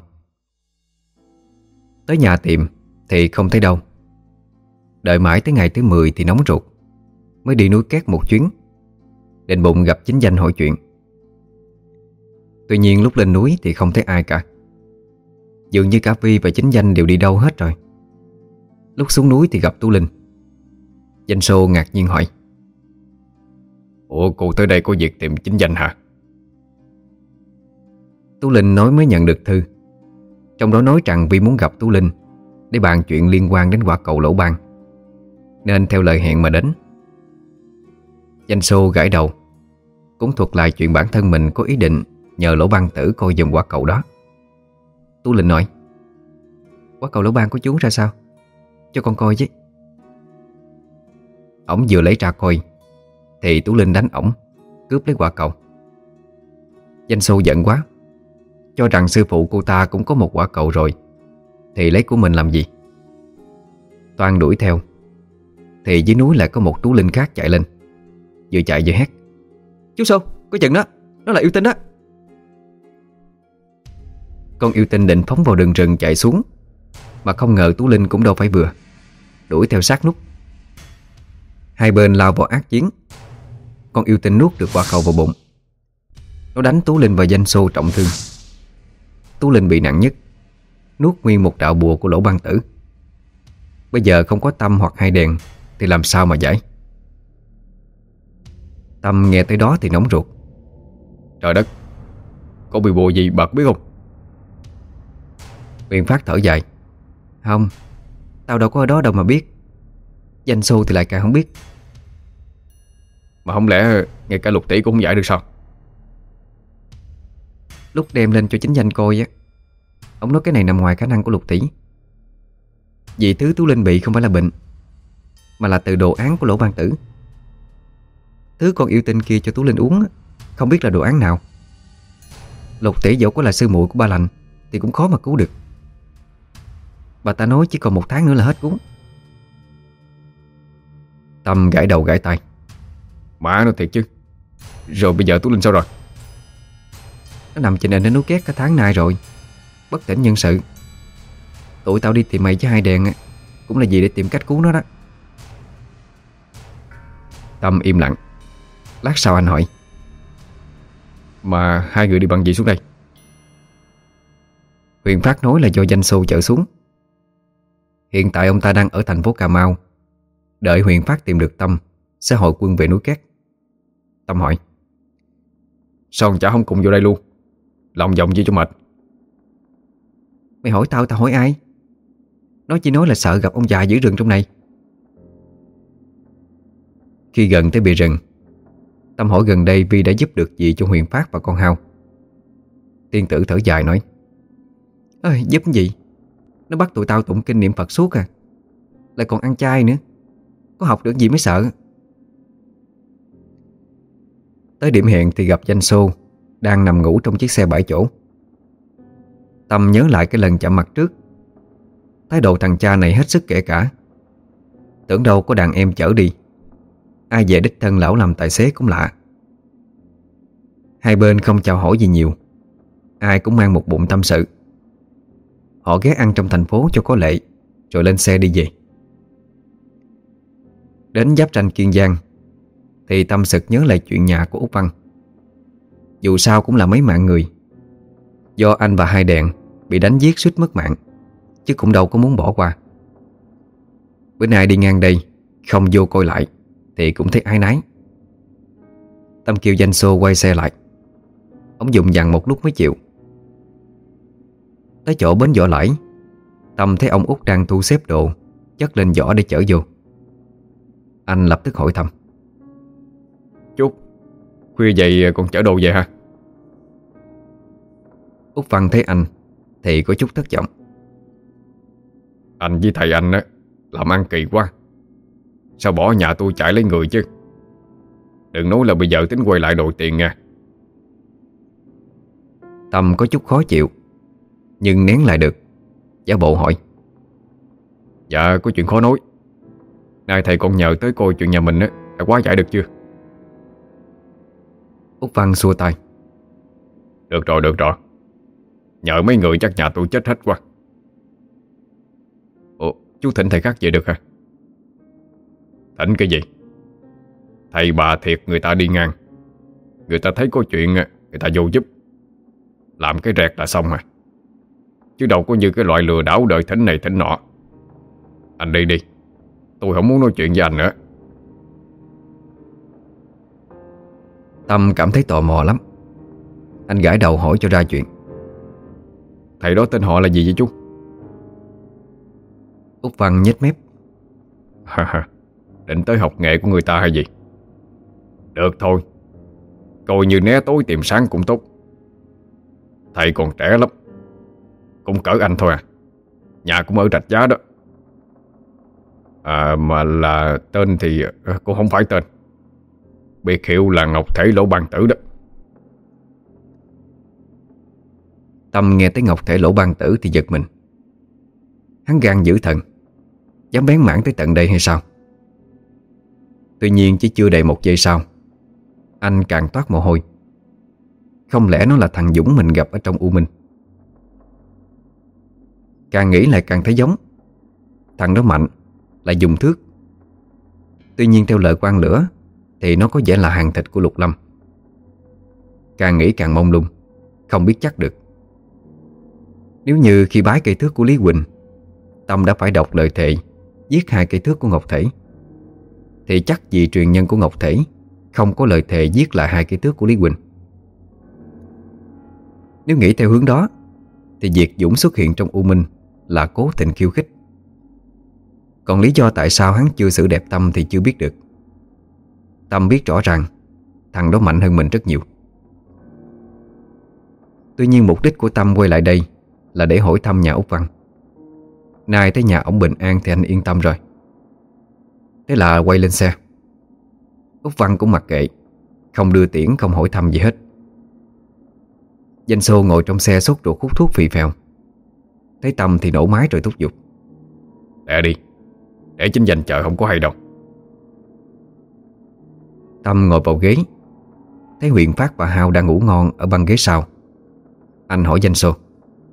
Tới nhà tìm thì không thấy đâu. Đợi mãi tới ngày thứ mười thì nóng ruột, mới đi núi két một chuyến, định bụng gặp chính danh hỏi chuyện. Tuy nhiên lúc lên núi thì không thấy ai cả. Dường như cả Vi và chính danh đều đi đâu hết rồi. Lúc xuống núi thì gặp Tú Linh. Danh Xô ngạc nhiên hỏi: Ủa, cô tới đây có việc tìm chính danh hả? Tú Linh nói mới nhận được thư. Trong đó nói rằng Vi muốn gặp Tú Linh để bàn chuyện liên quan đến quả cầu Lỗ Ban, nên theo lời hẹn mà đến. Danh Xô gãi đầu, cũng thuật lại chuyện bản thân mình có ý định nhờ Lỗ Băng Tử coi giùm quả cầu đó. Tú Linh nói: Quả cầu Lỗ Ban của chú ra sao? Cho con coi chứ. Ổng vừa lấy ra coi thì Tú Linh đánh ổng, cướp lấy quả cầu. Danh Xô giận quá, cho rằng sư phụ cô ta cũng có một quả cầu rồi thì lấy của mình làm gì. Toan đuổi theo thì dưới núi lại có một Tú Linh khác chạy lên, vừa chạy vừa hét: Chú Xô, có chừng đó, nó là yêu tinh đó. Con yêu tinh định phóng vào đường rừng chạy xuống, mà không ngờ Tú Linh cũng đâu phải vừa, đuổi theo sát nút. Hai bên lao vào ác chiến. Con yêu tinh nuốt được quả cầu vào bụng. Nó đánh Tú Linh và Danh Xô trọng thương. Tú Linh bị nặng nhất, nuốt nguyên một đạo bùa của Lỗ Băng Tử. Bây giờ không có Tâm hoặc hai đèn thì làm sao mà giải. Tâm nghe tới đó thì nóng ruột: Trời đất, có bị bùa gì bà có biết không? Huyền Phát thở dài: Không, tao đâu có ở đó đâu mà biết. Danh Xô thì lại càng không biết. Mà không lẽ ngay cả Lục Tỷ cũng không giải được sao? Lúc đem lên cho chính danh coi á, ông nói cái này nằm ngoài khả năng của Lục Tỷ. Vì thứ Tú Linh bị không phải là bệnh, mà là từ đồ án của Lỗ Ban Tử. Thứ con yêu tinh kia cho Tú Linh uống á, không biết là đồ án nào. Lục Tỷ dẫu có là sư muội của Ba Lành thì cũng khó mà cứu được. Bà ta nói chỉ còn một tháng nữa là hết cuốn. Tâm gãi đầu gãi tay: Má nó thiệt chứ. Rồi bây giờ Tú Linh sao rồi? Nó nằm trên nền đến núi két cả tháng nay rồi, bất tỉnh nhân sự. Tụi tao đi tìm mày với hai đèn á, cũng là gì để tìm cách cứu nó đó. Tâm im lặng. Lát sau anh hỏi: Mà hai người đi bằng gì xuống đây? Huyền Phát nói là do danh xô chở xuống. Hiện tại ông ta đang ở thành phố Cà Mau, đợi Huyền Phát tìm được Tâm sẽ hội quân về núi Cát. Tâm hỏi: Sao chả không cùng vô đây luôn? Lòng vòng gì cho mệt. Mày hỏi tao, tao hỏi ai? Nó chỉ nói là sợ gặp ông già giữ rừng trong này. Khi gần tới bìa rừng, Tâm hỏi gần đây Vi đã giúp được gì cho Huyền Phát và con Hao. Tiên tử thở dài nói: Ơi, giúp gì? Nó bắt tụi tao tụng kinh niệm Phật suốt à, lại còn ăn chay nữa. Có học được gì mới sợ. Tới điểm hẹn thì gặp Danh Xô đang nằm ngủ trong chiếc xe bảy chỗ. Tâm nhớ lại cái lần chạm mặt trước. Thái độ thằng cha này hết sức kể cả. Tưởng đâu có đàn em chở đi, ai về đích thân lão làm tài xế cũng lạ. Hai bên không chào hỏi gì nhiều, ai cũng mang một bụng tâm sự. Họ ghé ăn trong thành phố cho có lệ, rồi lên xe đi về. Đến giáp ranh Kiên Giang thì Tâm sực nhớ lại chuyện nhà của Út Văn. Dù sao cũng là mấy mạng người. Do anh và hai đèn bị đánh giết suýt mất mạng, chứ cũng đâu có muốn bỏ qua. Bữa nay đi ngang đây không vô coi lại thì cũng thấy áy náy. Tâm kêu Danh Xô quay xe lại. Ông dùng dằn một lúc mới chịu. Tới chỗ bến Võ Lãi, Tâm thấy ông Út đang thu xếp đồ chất lên giỏ để chở vô. Anh lập tức hỏi thăm: Chút, khuya vậy còn chở đồ về hả? Út Văn thấy anh thì có chút thất vọng. Anh với thầy anh á làm ăn kỳ quá. Sao bỏ nhà tôi chạy lấy người chứ? Đừng nói là bây giờ tính quay lại đòi tiền nha. Tâm có chút khó chịu, nhưng nén lại được, giả bộ hỏi: Dạ có chuyện khó nói. Nay thầy còn nhờ tới coi chuyện nhà mình á, đã quá giải được chưa? Út Văn xua tay: Được rồi, được rồi. Nhờ mấy người chắc nhà tôi chết hết quá. Ủa, chú thỉnh thầy khác về được hả? Thỉnh cái gì? Thầy bà thiệt người ta đi ngang, người ta thấy có chuyện người ta vô giúp, làm cái rẹt là xong à. Chứ đâu có như cái loại lừa đảo đợi thỉnh này thỉnh nọ. Anh đi đi, tôi không muốn nói chuyện với anh nữa. Tâm cảm thấy tò mò lắm. Anh gãi đầu hỏi cho ra chuyện: Thầy đó tên họ là gì vậy chú? Út Văn nhếch mép: Ha ha, định tới học nghệ của người ta hay gì? Được thôi, coi như né tối tìm sáng cũng tốt. Thầy còn trẻ lắm, cũng cỡ anh thôi à. Nhà cũng ở Rạch Giá đó. À mà là tên thì cũng không phải tên. Biệt hiệu là Ngọc Thể Lỗ Ban Tử đó. Tâm nghe tới Ngọc Thể Lỗ Ban Tử thì giật mình. Hắn gan dữ thần, dám bén mảng tới tận đây hay sao? Tuy nhiên chỉ chưa đầy một giây sau, anh càng toát mồ hôi. Không lẽ nó là thằng Dũng mình gặp ở trong U Minh? Càng nghĩ lại càng thấy giống. Thằng đó mạnh, lại dùng thước. Tuy nhiên theo lời quan lửa thì nó có vẻ là hàng thịt của Lục Lâm. Càng nghĩ càng mông lung, không biết chắc được. Nếu như khi bái cây thước của Lý Quỳnh, Tâm đã phải đọc lời thề giết hai cây thước của Ngọc Thể, thì chắc gì truyền nhân của Ngọc Thể không có lời thề giết lại hai cây thước của Lý Quỳnh. Nếu nghĩ theo hướng đó thì việc Dũng xuất hiện trong U Minh là cố tình khiêu khích. Còn lý do tại sao hắn chưa xử đẹp Tâm thì chưa biết được. Tâm biết rõ ràng thằng đó mạnh hơn mình rất nhiều. Tuy nhiên mục đích của Tâm quay lại đây là để hỏi thăm nhà Út Văn. Nay thấy nhà ổng bình an thì anh yên tâm rồi. Thế là quay lên xe. Út Văn cũng mặc kệ, không đưa tiễn, không hỏi thăm gì hết. Danh Xô ngồi trong xe sốt ruột hút thuốc phì phèo. Thấy Tâm thì nổ máy rồi thúc giục: Để đi, để chính Danh chờ không có hay đâu. Tâm ngồi vào ghế, thấy Huyền Phát và Hao đang ngủ ngon ở băng ghế sau. Anh hỏi Danh Xô: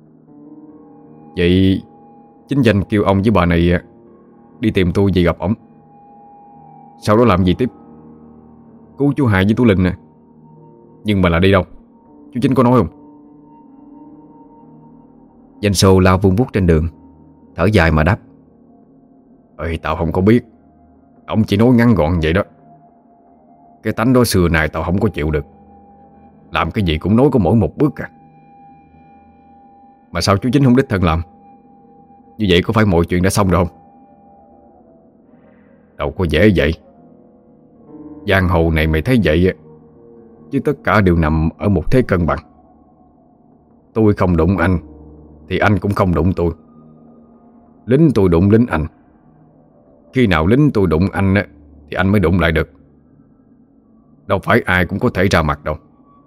Vậy chính Danh kêu ông với bà này đi tìm tôi về gặp ổng, sau đó làm gì tiếp? Cứu chú Hai với Tú Linh nè. Nhưng mà là đi đâu? Chú Chính có nói không? Danh Xô lao vung vút trên đường, thở dài mà đáp: Ơi, tao không có biết. Ông chỉ nói ngắn gọn vậy đó. Cái tánh đó xưa này tao không có chịu được. Làm cái gì cũng nói có mỗi một bước à. Mà sao chú Chính không đích thân làm? Như vậy có phải mọi chuyện đã xong rồi không? Đâu có dễ vậy. Giang hồ này mày thấy vậy, chứ tất cả đều nằm ở một thế cân bằng. Tôi không đụng anh thì anh cũng không đụng tôi. Lính tôi đụng lính anh. Khi nào lính tôi đụng anh thì anh mới đụng lại được. Đâu phải ai cũng có thể ra mặt đâu.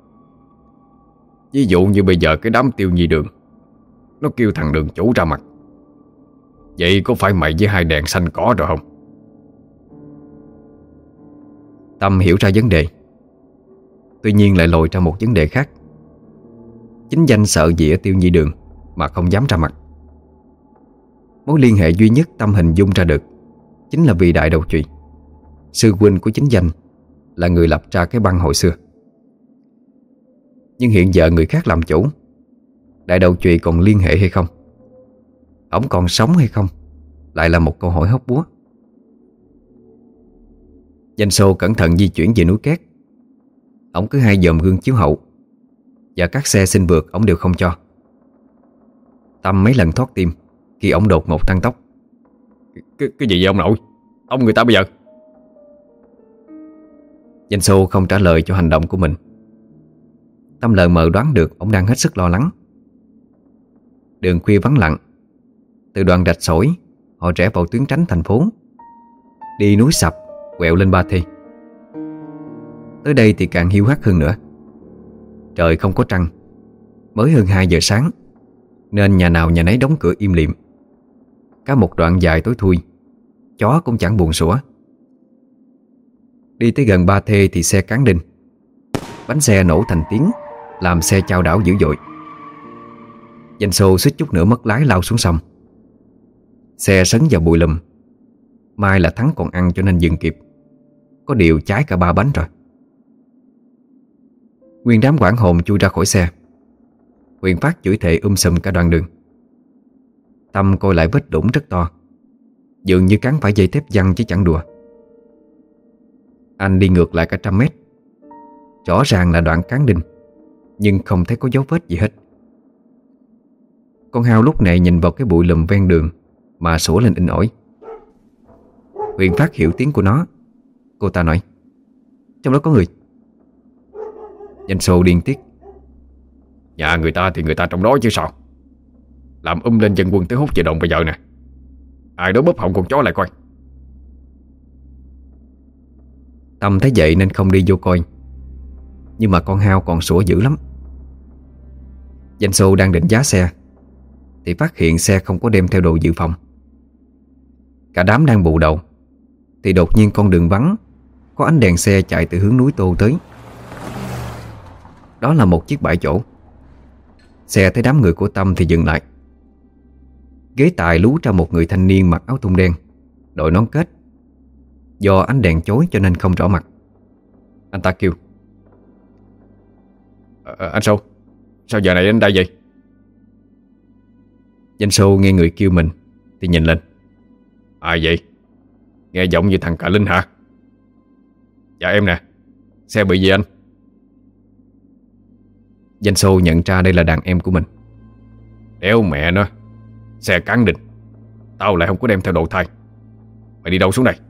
Ví dụ như bây giờ cái đám Tiêu Nhi Đường, nó kêu thằng Đường chủ ra mặt. Vậy có phải mày với hai đèn xanh cỏ rồi không? Tâm hiểu ra vấn đề, tuy nhiên lại lồi ra một vấn đề khác. Chính Danh sợ gì ở Tiêu Nhi Đường mà không dám ra mặt. Mối liên hệ duy nhất Tâm hình dung ra được chính là vì Đại Đầu Chùy, sư huynh của chính Danh, là người lập ra cái băng hồi xưa. Nhưng hiện giờ người khác làm chủ, Đại Đầu Chùy còn liên hệ hay không, ổng còn sống hay không, lại là một câu hỏi hóc búa. Danh Xô cẩn thận di chuyển về núi Cát. Ổng cứ hay dòm gương chiếu hậu, và các xe xin vượt ổng đều không cho. Tâm mấy lần thoát tim khi ổng đột ngột tăng tốc. Cái, cái gì vậy ông nội? Ông người ta bây giờ? Danh Xô không trả lời cho hành động của mình. Tâm lờ mờ đoán được ổng đang hết sức lo lắng. Đường khuya vắng lặng. Từ đoạn Rạch Sỏi, họ rẽ vào tuyến tránh thành phố, đi núi Sập, quẹo lên Ba Thê. Tới đây thì càng hiu hắt hơn nữa. Trời không có trăng, mới hơn hai giờ sáng, nên nhà nào nhà nấy đóng cửa im lìm. Cả một đoạn dài tối thui, chó cũng chẳng buồn sủa. Đi tới gần Ba Thê thì xe cán đinh. Bánh xe nổ thành tiếng, làm xe chao đảo dữ dội. Danh Xô suýt chút nữa mất lái lao xuống sông. Xe sấn vào bụi lùm. May là Thắng còn ăn cho nên dừng kịp. Có điều cháy cả ba bánh rồi. Nguyên đám quảng hồn chui ra khỏi xe. Huyền Phát chửi thề um sùm cả đoạn đường. Tâm coi lại vết đũng rất to, dường như cắn phải dây thép văng chứ chẳng đùa. Anh đi ngược lại cả trăm mét. Rõ ràng là đoạn cán đinh, nhưng không thấy có dấu vết gì hết. Con hao lúc này nhìn vào cái bụi lùm ven đường mà sủa lên inh ỏi. Huyền Phát hiểu tiếng của nó. Cô ta nói: trong đó có người. Danh Xô điên tiết: Nhà người ta thì người ta trong đó chứ sao. Làm um lên dân quân tới hút về động bây giờ nè. Ai đó bóp họng con chó lại coi. Tâm thấy vậy nên không đi vô coi. Nhưng mà con hao còn sủa dữ lắm. Danh Xô đang định giá xe thì phát hiện xe không có đem theo đồ dự phòng. Cả đám đang bù đầu thì đột nhiên con đường vắng, có ánh đèn xe chạy từ hướng núi Tô tới. Đó là một chiếc bãi chỗ. Xe thấy đám người của Tâm thì dừng lại. Ghế tài lú ra một người thanh niên mặc áo thun đen, đội nón kết. Do ánh đèn chói cho nên không rõ mặt. Anh ta kêu: à, Anh Xô, sao giờ này anh đây vậy? Danh Xô nghe người kêu mình thì nhìn lên. Ai vậy? Nghe giọng như thằng Cà Linh hả? Dạ em nè. Xe bị gì anh? Danh Xô nhận ra đây là đàn em của mình. Đéo mẹ nó. Xe cán đinh, tao lại không có đem theo đồ thay. Mày đi đâu xuống đây?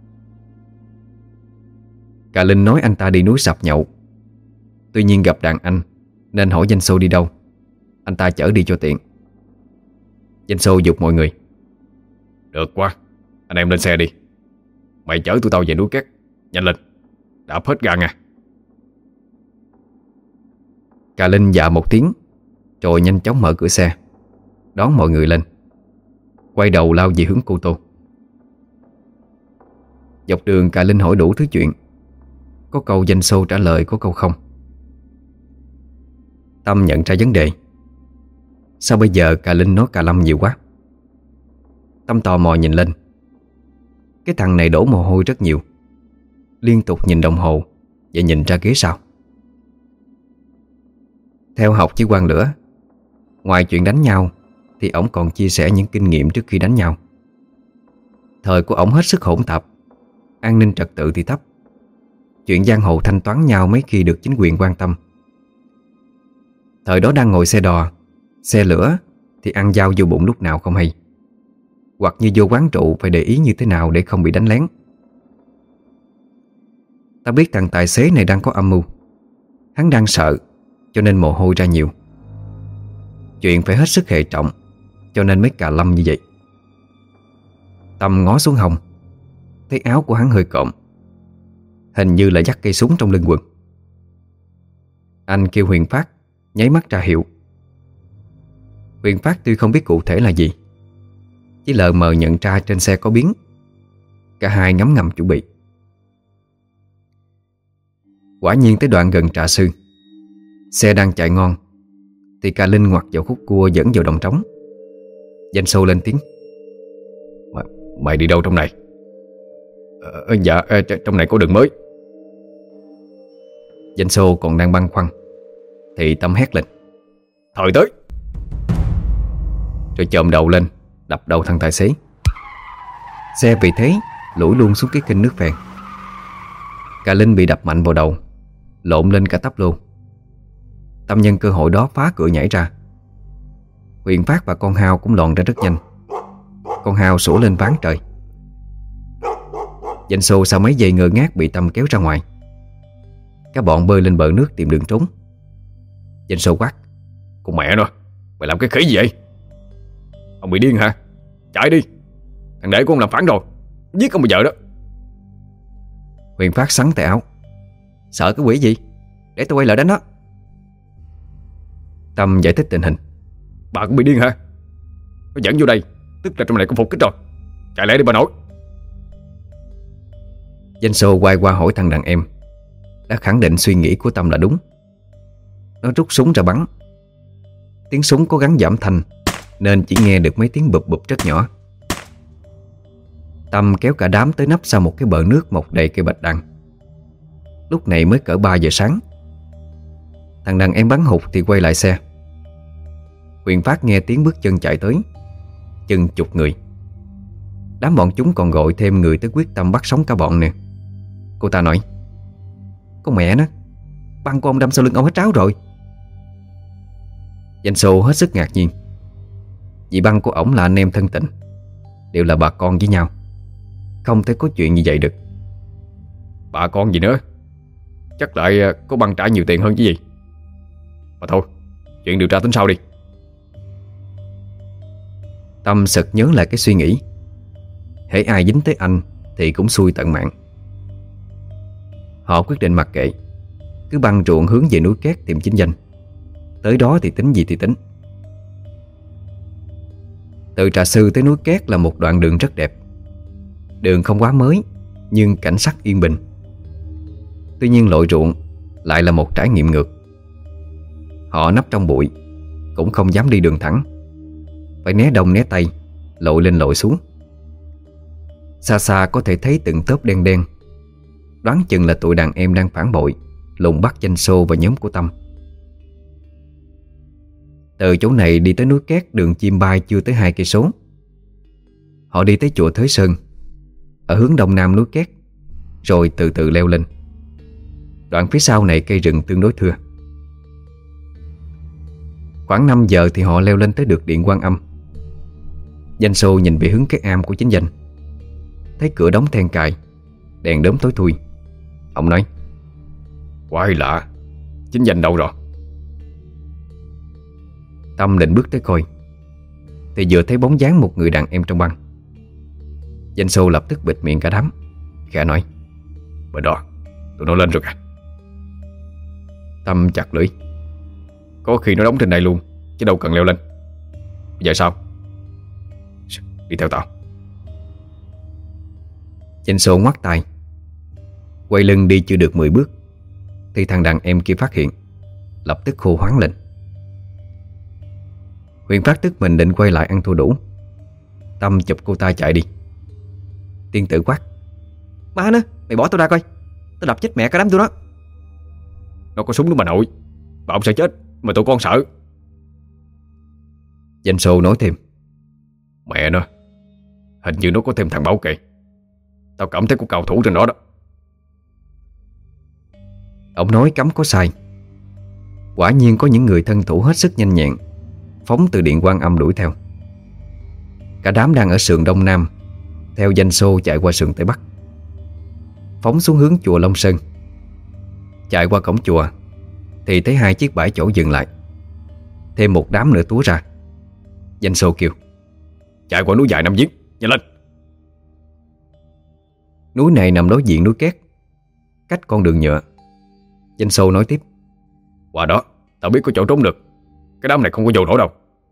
Cà Linh nói anh ta đi núi Sập nhậu. Tuy nhiên gặp đàn anh nên hỏi Danh Xô đi đâu. Anh ta chở đi cho tiện. Danh Xô giục mọi người: được quá, anh em lên xe đi. Mày chở tụi tao về núi Cát. Nhanh lên, đạp hết ga nha. Cà Linh dạ một tiếng, rồi nhanh chóng mở cửa xe, đón mọi người lên, quay đầu lao về hướng Cô Tô. Dọc đường Cà Linh hỏi đủ thứ chuyện. Có câu Danh Xô trả lời, có câu không. Tâm nhận ra vấn đề. Sao bây giờ Cà Linh nói Cà Lâm nhiều quá? Tâm tò mò nhìn lên. Cái thằng này đổ mồ hôi rất nhiều, liên tục nhìn đồng hồ và nhìn ra ghế sau. Theo học với quan lửa, ngoài chuyện đánh nhau thì ổng còn chia sẻ những kinh nghiệm trước khi đánh nhau. Thời của ổng hết sức hỗn tạp, an ninh trật tự thì thấp. Chuyện giang hồ thanh toán nhau mấy khi được chính quyền quan tâm. Thời đó đang ngồi xe đò, xe lửa thì ăn dao vô bụng lúc nào không hay. Hoặc như vô quán rượu phải để ý như thế nào để không bị đánh lén. Ta biết thằng tài xế này đang có âm mưu. Hắn đang sợ, cho nên mồ hôi ra nhiều. Chuyện phải hết sức hệ trọng, cho nên mới cà lâm như vậy. Tâm ngó xuống hông, thấy áo của hắn hơi cộm, hình như là dắt cây súng trong lưng quần. Anh kêu Huyền Phát nháy mắt ra hiệu. Huyền Phát tuy không biết cụ thể là gì, chỉ lờ mờ nhận ra trên xe có biến. Cả hai ngấm ngầm chuẩn bị. Quả nhiên tới đoạn gần Trà Sư, xe đang chạy ngon thì Cà Linh ngoặt vào khúc cua dẫn vào đồng trống. Danh Xô lên tiếng: Mày, mày đi đâu trong này? Ờ, dạ ờ, trong này có đường mới. Danh Xô còn đang băn khoăn thì Tâm hét lên: Thời tới! Rồi chồm đầu lên đập đầu thằng tài xế. Xe vì thế lủi luôn xuống cái kênh nước phèn. Cà Linh bị đập mạnh vào đầu, lộn lên cả tắp luôn. Tâm nhân cơ hội đó phá cửa nhảy ra. Huyền Phát và con Hao cũng lòn ra rất nhanh. Con Hao sủa lên ván trời. Danh Xô sau mấy giây ngơ ngác bị Tâm kéo ra ngoài. Các bọn bơi lên bờ nước tìm đường trốn. Danh Xô quát: Con mẹ nó, mày làm cái khỉ gì vậy? Ông bị điên hả? Chạy đi, thằng đệ của ông làm phản rồi, giết ông bây giờ đó. Huyền Phát sắn tay áo: Sợ cái quỷ gì? Để tôi quay lại đánh nó. Tâm giải thích tình hình: Bà cũng bị điên hả? Nó dẫn vô đây, tức là trong này có phục kích rồi. Chạy lại đi bà nội. Danh Xô quay qua hỏi thằng đàn em, đã khẳng định suy nghĩ của Tâm là đúng. Nó rút súng ra bắn. Tiếng súng cố gắng giảm thanh nên chỉ nghe được mấy tiếng bụp bụp rất nhỏ. Tâm kéo cả đám tới nấp sau một cái bờ nước mọc đầy cây bạch đằng. Lúc này mới cỡ ba giờ sáng. Thằng đàn em bắn hụt thì quay lại xe. Huyền Phát nghe tiếng bước chân chạy tới, chừng chục người. Đám bọn chúng còn gọi thêm người tới quyết tâm bắt sống cả bọn nè. Cô ta nói: Con mẹ nó, băng của ông đâm sau lưng ông hết tráo rồi. Danh Xô hết sức ngạc nhiên, vì băng của ổng là anh em thân tình, đều là bà con với nhau, không thể có chuyện như vậy được. Bà con gì nữa? Chắc lại có băng trả nhiều tiền hơn chứ gì. Mà thôi, chuyện điều tra tính sau đi. Tâm sực nhớ lại cái suy nghĩ, hễ ai dính tới anh thì cũng xui tận mạng. Họ quyết định mặc kệ, cứ băng ruộng hướng về núi Két tìm chính danh. Tới đó thì tính gì thì tính. Từ Trà Sư tới núi Két là một đoạn đường rất đẹp. Đường không quá mới, nhưng cảnh sắc yên bình. Tuy nhiên lội ruộng lại là một trải nghiệm ngược. Họ nấp trong bụi, cũng không dám đi đường thẳng, phải né đông né tây, lội lên lội xuống. Xa xa có thể thấy từng tớp đen đen, đoán chừng là tụi đàn em đang phản bội, lùng bắt Danh Xô và nhóm của Tâm. Từ chỗ này đi tới núi Két đường chim bay chưa tới hai cây số. Họ đi tới chùa Thới Sơn ở hướng đông nam núi Két, rồi từ từ leo lên. Đoạn phía sau này cây rừng tương đối thưa. Khoảng năm giờ thì họ leo lên tới được điện Quan Âm. Danh Xô nhìn về hướng cái am của chính danh, thấy cửa đóng then cài, đèn đốm tối thui. Ông nói: Quái lạ, chính danh đâu rồi? Tâm định bước tới coi thì vừa thấy bóng dáng một người đàn em trong băng. Danh Xô lập tức bịt miệng cả đám, khẽ nói: Bên đó, tụi nó lên rồi kìa. Tâm chặt lưỡi: Có khi nó đóng trên đây luôn, chứ đâu cần leo lên. Bây giờ sao? Đi theo tao. Danh Xô ngoắt tay, quay lưng đi chưa được mười bước thì thằng đàn em kia phát hiện, lập tức hô hoáng lên. Huyền Phát tức mình định quay lại ăn thua đủ. Tâm chụp cô ta chạy đi. Tiên tử quát: Má nó, mày bỏ tao ra coi, tao đập chết mẹ cả đám tụi nó. Nó có súng nữa bà nội, bà ông sẽ chết, mà tụi con sợ. Danh Sô nói thêm: Mẹ nó, hình như nó có thêm thằng bảo kê. Tao cảm thấy có cao thủ trên đó đó. Ông nói cấm có sai. Quả nhiên có những người thân thủ hết sức nhanh nhẹn, phóng từ điện Quan Âm đuổi theo. Cả đám đang ở sườn Đông Nam, theo Danh Sô chạy qua sườn Tây Bắc, phóng xuống hướng chùa Long Sơn. Chạy qua cổng chùa thì thấy hai chiếc bãi chỗ dừng lại, thêm một đám nữa túa ra. Danh Sô kêu: Chạy qua núi dài Nam Giếng, nhanh lên. Núi này nằm đối diện núi Két, cách con đường nhựa. Danh Sô nói tiếp: Qua đó, tao biết có chỗ trốn được. Cái đám này không có vô nổi đâu.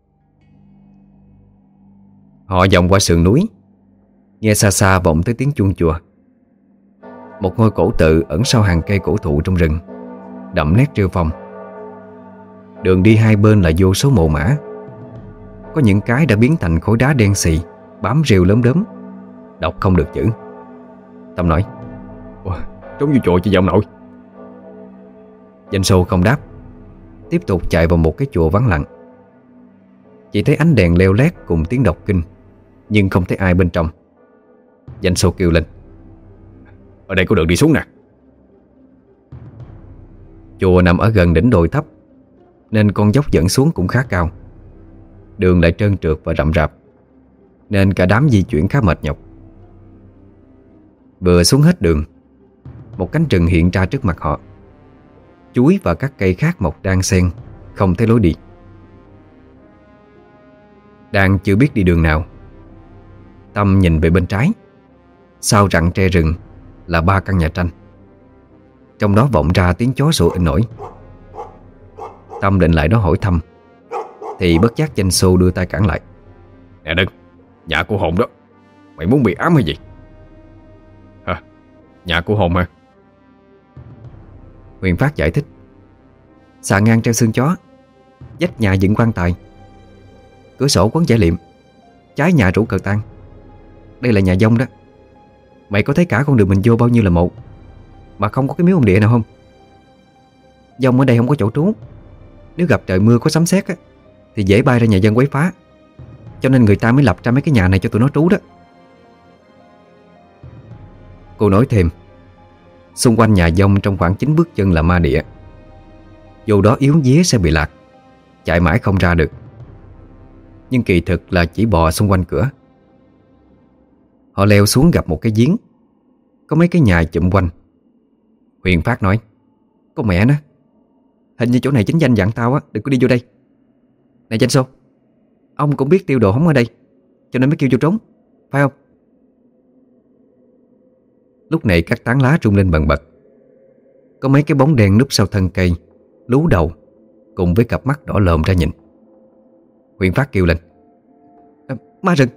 Họ vòng qua sườn núi, nghe xa xa vọng tới tiếng chuông chùa. Một ngôi cổ tự ẩn sau hàng cây cổ thụ trong rừng, đậm nét rêu phong. Đường đi hai bên là vô số mộ mã. Có những cái đã biến thành khối đá đen xì, bám rêu lấm đốm, đọc không được chữ. Tâm nói: Ủa, trốn vô chùa chứ giọng nội. Danh Sô không đáp, tiếp tục chạy vào một cái chùa vắng lặng. Chỉ thấy ánh đèn leo lét cùng tiếng đọc kinh, nhưng không thấy ai bên trong. Danh Sô kêu lên: Ở đây có đường đi xuống nè. Chùa nằm ở gần đỉnh đồi thấp, nên con dốc dẫn xuống cũng khá cao. Đường lại trơn trượt và rậm rạp, nên cả đám di chuyển khá mệt nhọc. Vừa xuống hết đường, một cánh rừng hiện ra trước mặt họ. Chuối và các cây khác mọc đan xen, không thấy lối đi. Đang chưa biết đi đường nào, Tâm nhìn về bên trái. Sau rặng tre rừng là ba căn nhà tranh, trong đó vọng ra tiếng chó sủa inh ỏi. Tâm định lại đó hỏi thăm, thì bất giác Danh Sô đưa tay cản lại: Nè đừng, nhà của hồn đó. Mày muốn bị ám hay gì? Hả? Nhà của hồn hả? Huyền Phát giải thích: Xà ngang treo xương chó, vách nhà dựng quan tài, cửa sổ quấn giải liệm, trái nhà rủ cờ tang. Đây là nhà dông đó. Mày có thấy cả con đường mình vô bao nhiêu là mộ, mà không có cái miếu ông địa nào không? Dông ở đây không có chỗ trú. Nếu gặp trời mưa có sấm sét á, thì dễ bay ra nhà dân quấy phá. Cho nên người ta mới lập ra mấy cái nhà này cho tụi nó trú đó. Cô nói thêm: Xung quanh nhà dông trong khoảng chín bước chân là ma địa. Vô đó yếu dế sẽ bị lạc, chạy mãi không ra được. Nhưng kỳ thực là chỉ bò xung quanh cửa. Họ leo xuống gặp một cái giếng, có mấy cái nhà chụm quanh. Huyền Phát nói: Con mẹ nó, hình như chỗ này chính danh dặn tao á, đừng có đi vô đây. Này Danh Sô, ông cũng biết Tiêu Đồ hóng ở đây, cho nên mới kêu vô trốn, phải không? Lúc này các tán lá rung lên bần bật. Có mấy cái bóng đen núp sau thân cây, lú đầu, cùng với cặp mắt đỏ lòm ra nhìn. Huyền Phát kêu lên: à, Ma rừng.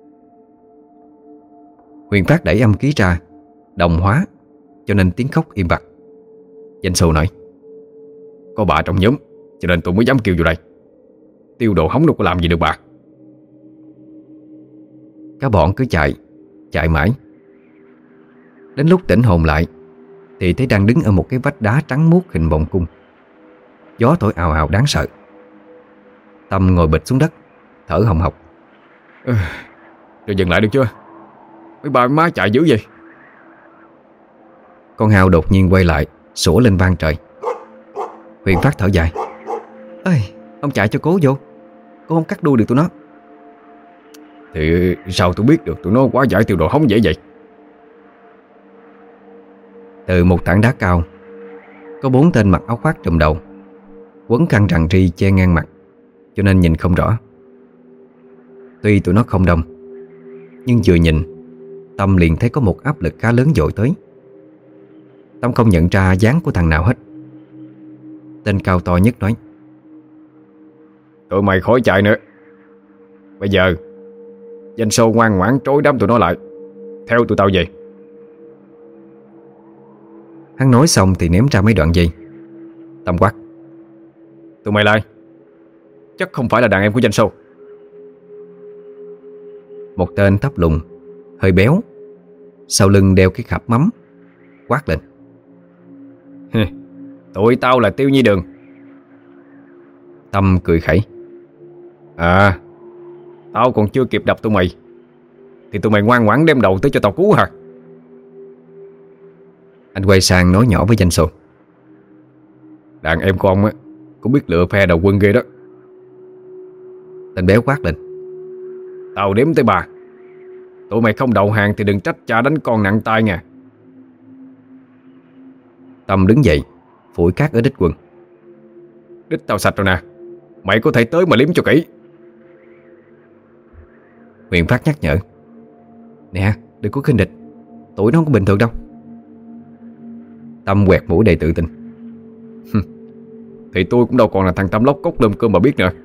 Huyền Phát đẩy âm khí ra, đồng hóa, cho nên tiếng khóc im bặt. Danh Sô nói: Có bà trong nhóm, cho nên tôi mới dám kêu vô đây. Tiêu Đồ hóng đâu có làm gì được bà. Cả bọn cứ chạy, chạy mãi. Đến lúc tỉnh hồn lại thì thấy đang đứng ở một cái vách đá trắng muốt hình vòng cung. Gió thổi ào ào đáng sợ. Tâm ngồi bịch xuống đất, thở hồng hộc. Ừ, rồi dừng lại được chưa? Mấy bà má chạy dữ vậy? Con Hào đột nhiên quay lại, sủa lên vang trời. Huyền Phát thở dài: Ơi, ông chạy cho cố vô, cố không cắt đuôi được tụi nó. Thì sao tôi biết được tụi nó quá giải Tiêu Đồ hóng dễ vậy? Từ một tảng đá cao, có bốn tên mặc áo khoác trùm đầu, quấn khăn rằn ri che ngang mặt, cho nên nhìn không rõ. Tuy tụi nó không đông, nhưng vừa nhìn, Tâm liền thấy có một áp lực khá lớn dội tới. Tâm không nhận ra dáng của thằng nào hết. Tên cao to nhất nói: Tụi mày khỏi chạy nữa. Bây giờ Danh Sô ngoan ngoãn trối đám tụi nó lại, theo tụi tao về. Hắn nói xong thì ném ra mấy đoạn dây. Tâm quát: Tụi mày lại, chắc không phải là đàn em của Danh Sô. Một tên thấp lùn, hơi béo, sau lưng đeo cái khạp mắm, quát lên: Tụi tao là Tiêu Nhi Đường. Tâm cười khẩy: À, tao còn chưa kịp đập tụi mày thì tụi mày ngoan ngoãn đem đầu tới cho tao cứu hả? Anh quay sang nói nhỏ với Danh Sô. Đàn em của ông á cũng biết lựa phe đầu quân ghê đó. Tên béo quát lên. Tao đếm tới ba. Tụi mày không đầu hàng thì đừng trách cha đánh con nặng tay nha. Tâm đứng dậy phủi cát ở đít quần. Đít tao sạch rồi nè, mày có thể tới mà liếm cho kỹ. Huyền Phát nhắc nhở. Nè, đừng có khinh địch, tuổi nó không có bình thường đâu. Tâm quẹt mũi đầy tự tin. Thì tôi cũng đâu còn là thằng Tâm lóc cốc lơm cơm mà biết nữa.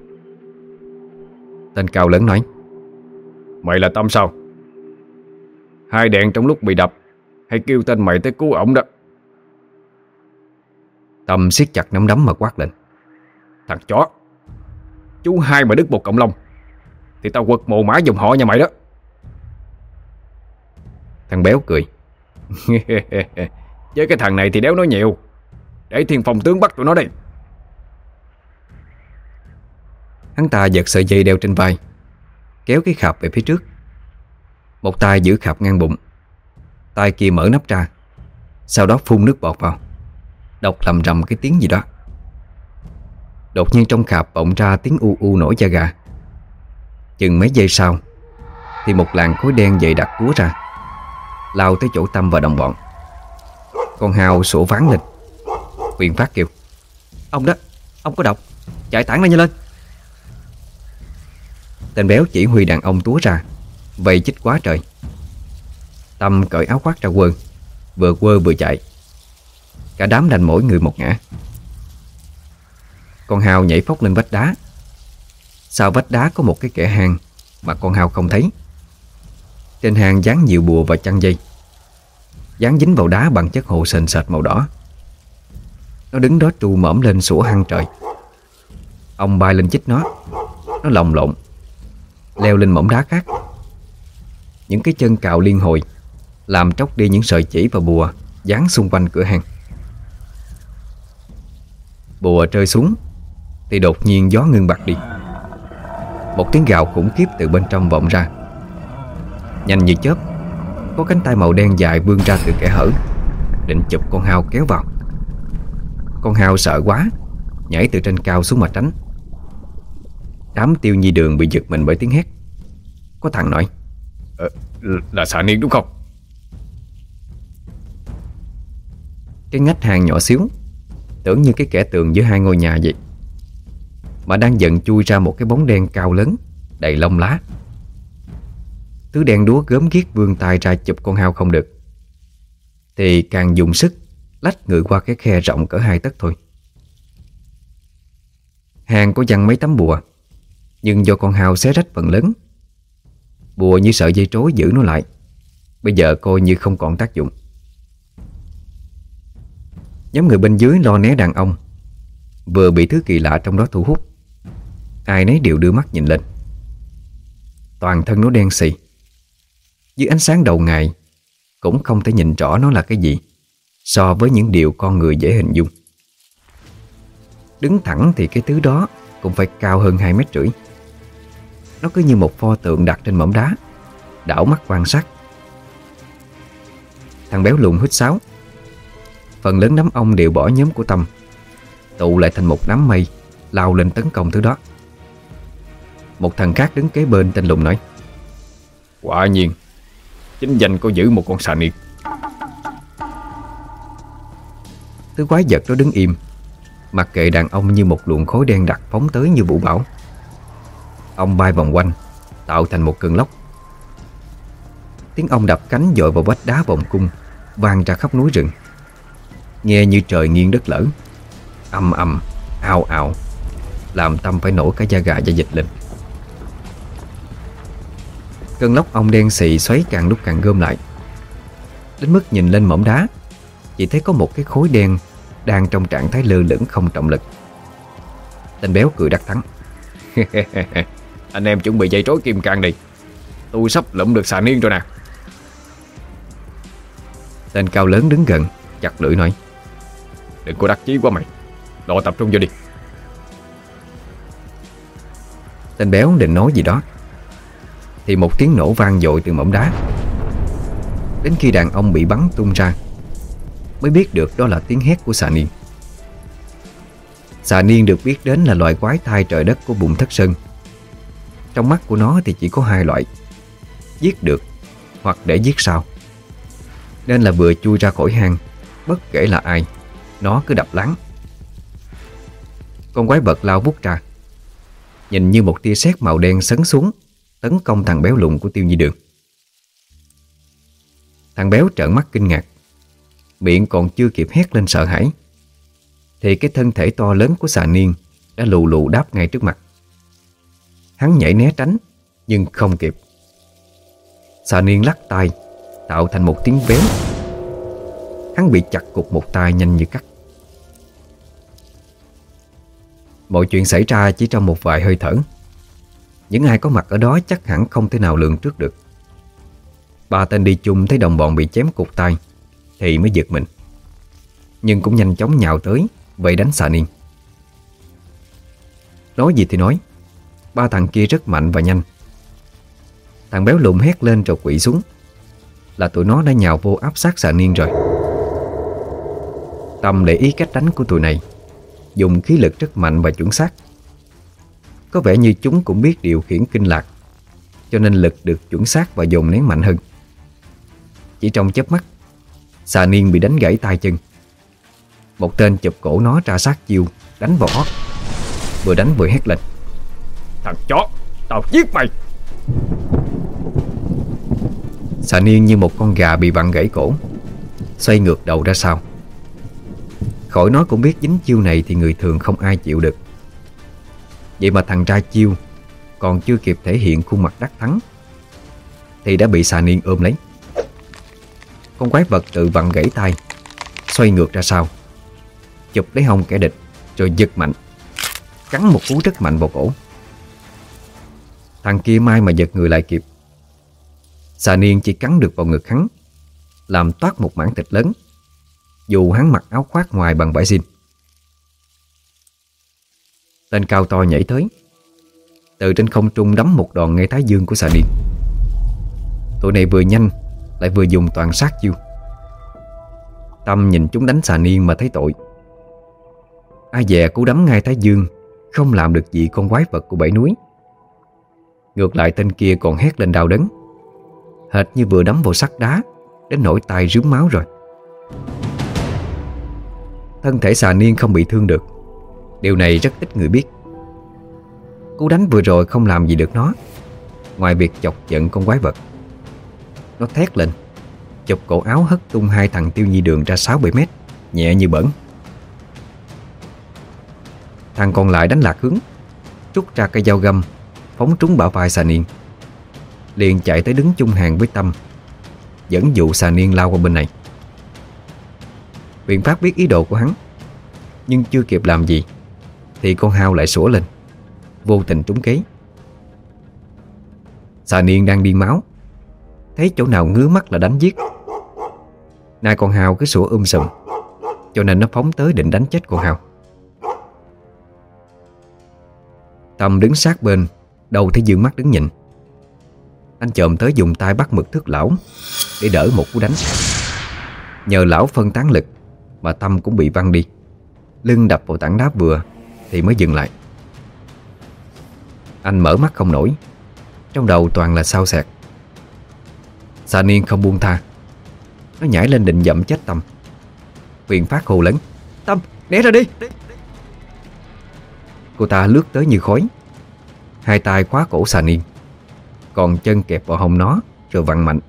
Tên cao lớn nói. Mày là Tâm sao? Hai đèn trong lúc bị đập hay kêu tên mày tới cứu ổng đó. Tâm siết chặt nắm đấm mà quát lên. Thằng chó, chú hai mà đứt một cộng lông thì tao quật mồ mã dòng họ nhà mày đó. Thằng béo cười. Với cái thằng này thì đéo nói nhiều. Để Thiên Phong tướng bắt tụi nó đây. Hắn ta giật sợi dây đeo trên vai, kéo cái khạp về phía trước. Một tay giữ khạp ngang bụng, tay kia mở nắp ra, sau đó phun nước bọt vào, đọc lầm rầm cái tiếng gì đó. Đột nhiên trong khạp vọng ra tiếng u u nổi da gà. Chừng mấy giây sau thì một làn khói đen dày đặc túa ra, lao tới chỗ Tâm và đồng bọn. Con hào sủa ván lên. Huyền Phát kêu. Ông đó, ông có độc, chạy tản lên nhanh lên. Tên béo chỉ huy đàn ông túa ra, vây chích quá trời. Tâm cởi áo khoác ra quơ, vừa quơ vừa chạy. Cả đám đành mỗi người một ngã. Con hào nhảy phóc lên vách đá. Sau vách đá có một cái kẽ hang mà con hào không thấy. Trên hang dán nhiều bùa và chăn dây, dán dính vào đá bằng chất hồ sền sệt màu đỏ. Nó đứng đó tru mõm lên sủa hăng trời. Ông bay lên chích nó. Nó lồng lộn, leo lên mỏm đá khác. Những cái chân cào liên hồi làm tróc đi những sợi chỉ và bùa dán xung quanh cửa hang. Bùa rơi xuống thì đột nhiên gió ngưng bặt đi. Một tiếng gào khủng khiếp từ bên trong vọng ra. Nhanh như chớp, có cánh tay màu đen dài vươn ra từ kẽ hở, định chụp con hao kéo vào. Con hao sợ quá, nhảy từ trên cao xuống mà tránh. Đám Tiêu Nhi Đường bị giật mình bởi tiếng hét. Có thằng nói. ờ, Là xà niên đúng không? Cái ngách hàng nhỏ xíu, tưởng như cái kẽ tường giữa hai ngôi nhà vậy, mà đang dần chui ra một cái bóng đen cao lớn, đầy lông lá. Thứ đen đúa gớm ghiếc vươn tay ra chụp con hao không được, thì càng dùng sức lách người qua cái khe rộng cỡ hai tấc thôi. Hàng có dăng mấy tấm bùa, nhưng do con hao xé rách phần lớn. Bùa như sợi dây trối giữ nó lại, bây giờ coi như không còn tác dụng. Nhóm người bên dưới lo né đàn ông, vừa bị thứ kỳ lạ trong đó thu hút. Ai nấy đều đưa mắt nhìn lên. Toàn thân nó đen xì, dưới ánh sáng đầu ngày cũng không thể nhìn rõ nó là cái gì so với những điều con người dễ hình dung. Đứng thẳng thì cái thứ đó cũng phải cao hơn hai mét rưỡi. Nó cứ như một pho tượng đặt trên mỏm đá, đảo mắt quan sát. Thằng béo lùn huýt sáo. Phần lớn đám ông đều bỏ nhóm của Tâm, tụ lại thành một đám mây, lao lên tấn công thứ đó. Một thằng khác đứng kế bên tên Lùng nói. Quả nhiên chính danh có giữ một con xà niên. Thứ quái vật đó đứng im, mặc kệ đàn ông như một luồng khói đen đặc phóng tới như vũ bão. Ông bay vòng quanh, tạo thành một cơn lốc. Tiếng ông đập cánh dội vào vách đá vòng cung vang ra khắp núi rừng, nghe như trời nghiêng đất lở, ầm ầm, ào ào, làm Tâm phải nổi cả da gà da dịch lên. Cơn lốc ong đen xì xoáy càng lúc càng gom lại, đến mức nhìn lên mỏm đá chỉ thấy có một cái khối đen đang trong trạng thái lơ lửng không trọng lực. Tên béo cười đắc thắng. Anh em chuẩn bị dây trối kim cang đi, tôi sắp lụm được xà niên rồi nè. Tên cao lớn đứng gần chặt lưỡi nói. Đừng có đắc chí quá mày, lo tập trung vô đi. Tên béo định nói gì đó thì một tiếng nổ vang dội từ mỏm đá. Đến khi đàn ông bị bắn tung ra mới biết được đó là tiếng hét của xà niên. Xà niên được biết đến là loài quái thai trời đất của vùng Thất Sơn. Trong mắt của nó thì chỉ có hai loại: giết được hoặc để giết sao. Nên là vừa chui ra khỏi hang, bất kể là ai, nó cứ đập láng. Con quái vật lao vút ra, nhìn như một tia sét màu đen sấn xuống, tấn công thằng béo lùn của Tiêu Nhi Đường. Thằng béo trợn mắt kinh ngạc, miệng còn chưa kịp hét lên sợ hãi thì cái thân thể to lớn của xà niên đã lù lù đáp ngay trước mặt. Hắn nhảy né tránh nhưng không kịp. Xà niên lắc tay tạo thành một tiếng véo. Hắn bị chặt cụt một tay nhanh như cắt. Mọi chuyện xảy ra chỉ trong một vài hơi thở. Những ai có mặt ở đó chắc hẳn không thể nào lường trước được. Ba tên đi chung thấy đồng bọn bị chém cụt tay thì mới giật mình, nhưng cũng nhanh chóng nhào tới vây đánh xà niên. Nói gì thì nói, ba thằng kia rất mạnh và nhanh. Thằng béo lùn hét lên rồi quỵ xuống là tụi nó đã nhào vô áp sát xà niên rồi. Tâm để ý cách đánh của tụi này, dùng khí lực rất mạnh và chuẩn xác. Có vẻ như chúng cũng biết điều khiển kinh lạc, cho nên lực được chuẩn xác và dồn nén mạnh hơn. Chỉ trong chớp mắt, xà niên bị đánh gãy tay chân. Một tên chụp cổ nó ra sát chiêu, đánh vào hót. Vừa đánh vừa hét lên: "Thằng chó, tao giết mày!" Xà niên như một con gà bị vặn gãy cổ, xoay ngược đầu ra sau. Khỏi nói cũng biết dính chiêu này thì người thường không ai chịu được. Vậy mà thằng ra chiêu còn chưa kịp thể hiện khuôn mặt đắc thắng thì đã bị xà niên ôm lấy. Con quái vật tự vặn gãy tay, xoay ngược ra sau, chụp lấy hông kẻ địch rồi giật mạnh, cắn một cú rất mạnh vào cổ. Thằng kia may mà giật người lại kịp. Xà niên chỉ cắn được vào ngực hắn, làm toát một mảng thịt lớn, dù hắn mặc áo khoác ngoài bằng vải jean. Tên cao to nhảy tới, từ trên không trung đấm một đòn ngay thái dương của xà niên. Tụi này vừa nhanh lại vừa dùng toàn sát chiêu. Tâm nhìn chúng đánh xà niên mà thấy tội. Ai dè cú đấm ngay thái dương không làm được gì con quái vật của bảy núi. Ngược lại tên kia còn hét lên đau đớn, hệt như vừa đấm vào sắt đá đến nỗi tay rướm máu rồi. Thân thể xà niên không bị thương được, điều này rất ít người biết. Cú đánh vừa rồi không làm gì được nó, ngoài việc chọc giận con quái vật. Nó thét lên, chụp cổ áo hất tung hai thằng Tiêu Nhi Đường ra sáu bảy mét, nhẹ như bỡn. Thằng còn lại đánh lạc hướng, rút ra cây dao găm phóng trúng bả vai xà niên, liền chạy tới đứng chung hàng với Tâm, dẫn dụ xà niên lao qua bên này. Biện Pháp biết ý đồ của hắn, nhưng chưa kịp làm gì thì con hao lại sủa lên, vô tình trúng kế. Xà niên đang điên máu, thấy chỗ nào ngứa mắt là đánh giết. Nay con hao cứ sủa um sùm, cho nên nó phóng tới định đánh chết con hao. Tâm đứng sát bên, đâu thấy dương mắt đứng nhìn. Anh chồm tới dùng tay bắt mực thước lão để đỡ một cú đánh. Nhờ lão phân tán lực mà Tâm cũng bị văng đi, lưng đập vào tảng đá vừa thì mới dừng lại. Anh mở mắt không nổi, trong đầu toàn là xao xạc. Xà niên không buông tha, nó nhảy lên định dậm chết Tâm. Huyền phát hồ lớn: "Tâm, né ra đi!" Cô ta lướt tới như khói, hai tay khóa cổ xà niên, còn chân kẹp vào hông nó rồi vặn mạnh.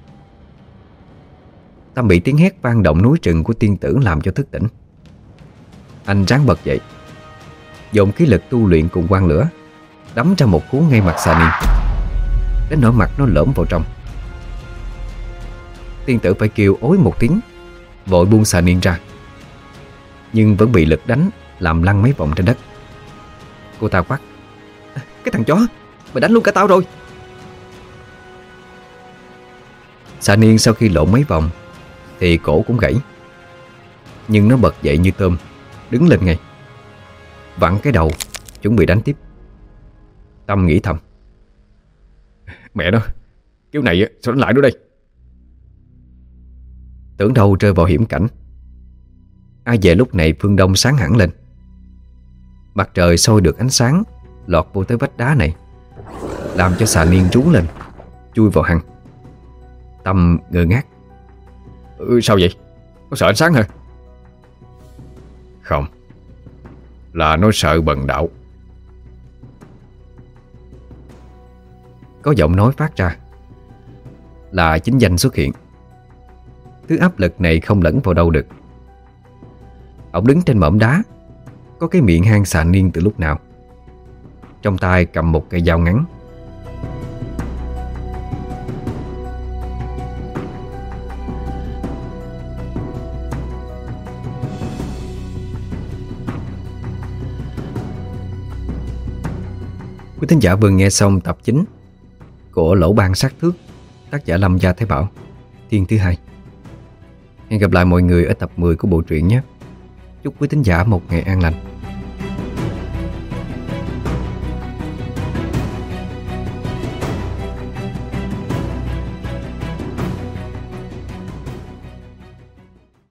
Tâm bị tiếng hét vang động núi rừng của tiên tử làm cho thức tỉnh. Anh ráng bật dậy, dồn khí lực tu luyện cùng quang lửa, đấm ra một cú ngay mặt xà niên, đến nỗi mặt nó lõm vào trong. Tiên tử phải kêu ối một tiếng, vội buông xà niên ra, nhưng vẫn bị lực đánh làm lăn mấy vòng trên đất. Cô ta quát: "Cái thằng chó, mày đánh luôn cả tao rồi!" Xà niên sau khi lộn mấy vòng thì cổ cũng gãy, nhưng nó bật dậy như tôm, đứng lên ngay, vặn cái đầu chuẩn bị đánh tiếp. Tâm nghĩ thầm: Mẹ nó, kiểu này sao đánh lại nữa đây? Tưởng đâu rơi vào hiểm cảnh. Ai về lúc này phương đông sáng hẳn lên. Mặt trời soi được ánh sáng lọt vô tới vách đá này, làm cho xà niên trú lên, chui vào hang. Tâm ngơ ngác: ừ, Sao vậy? Có sợ ánh sáng hả? Không, là nó sợ bần đạo. Có giọng nói phát ra. Là chính danh xuất hiện. Thứ áp lực này không lẫn vào đâu được. Ông đứng trên mỏm đá, có cái miệng hang xà niên từ lúc nào. Trong tay cầm một cây dao ngắn. Quý thính giả vừa nghe xong tập chín của Lỗ Ban Sát Thước, tác giả Lâm Gia Thái Bảo, thiên thứ hai. Hẹn gặp lại mọi người ở tập mười của bộ truyện nhé. Chúc quý thính giả một ngày an lành.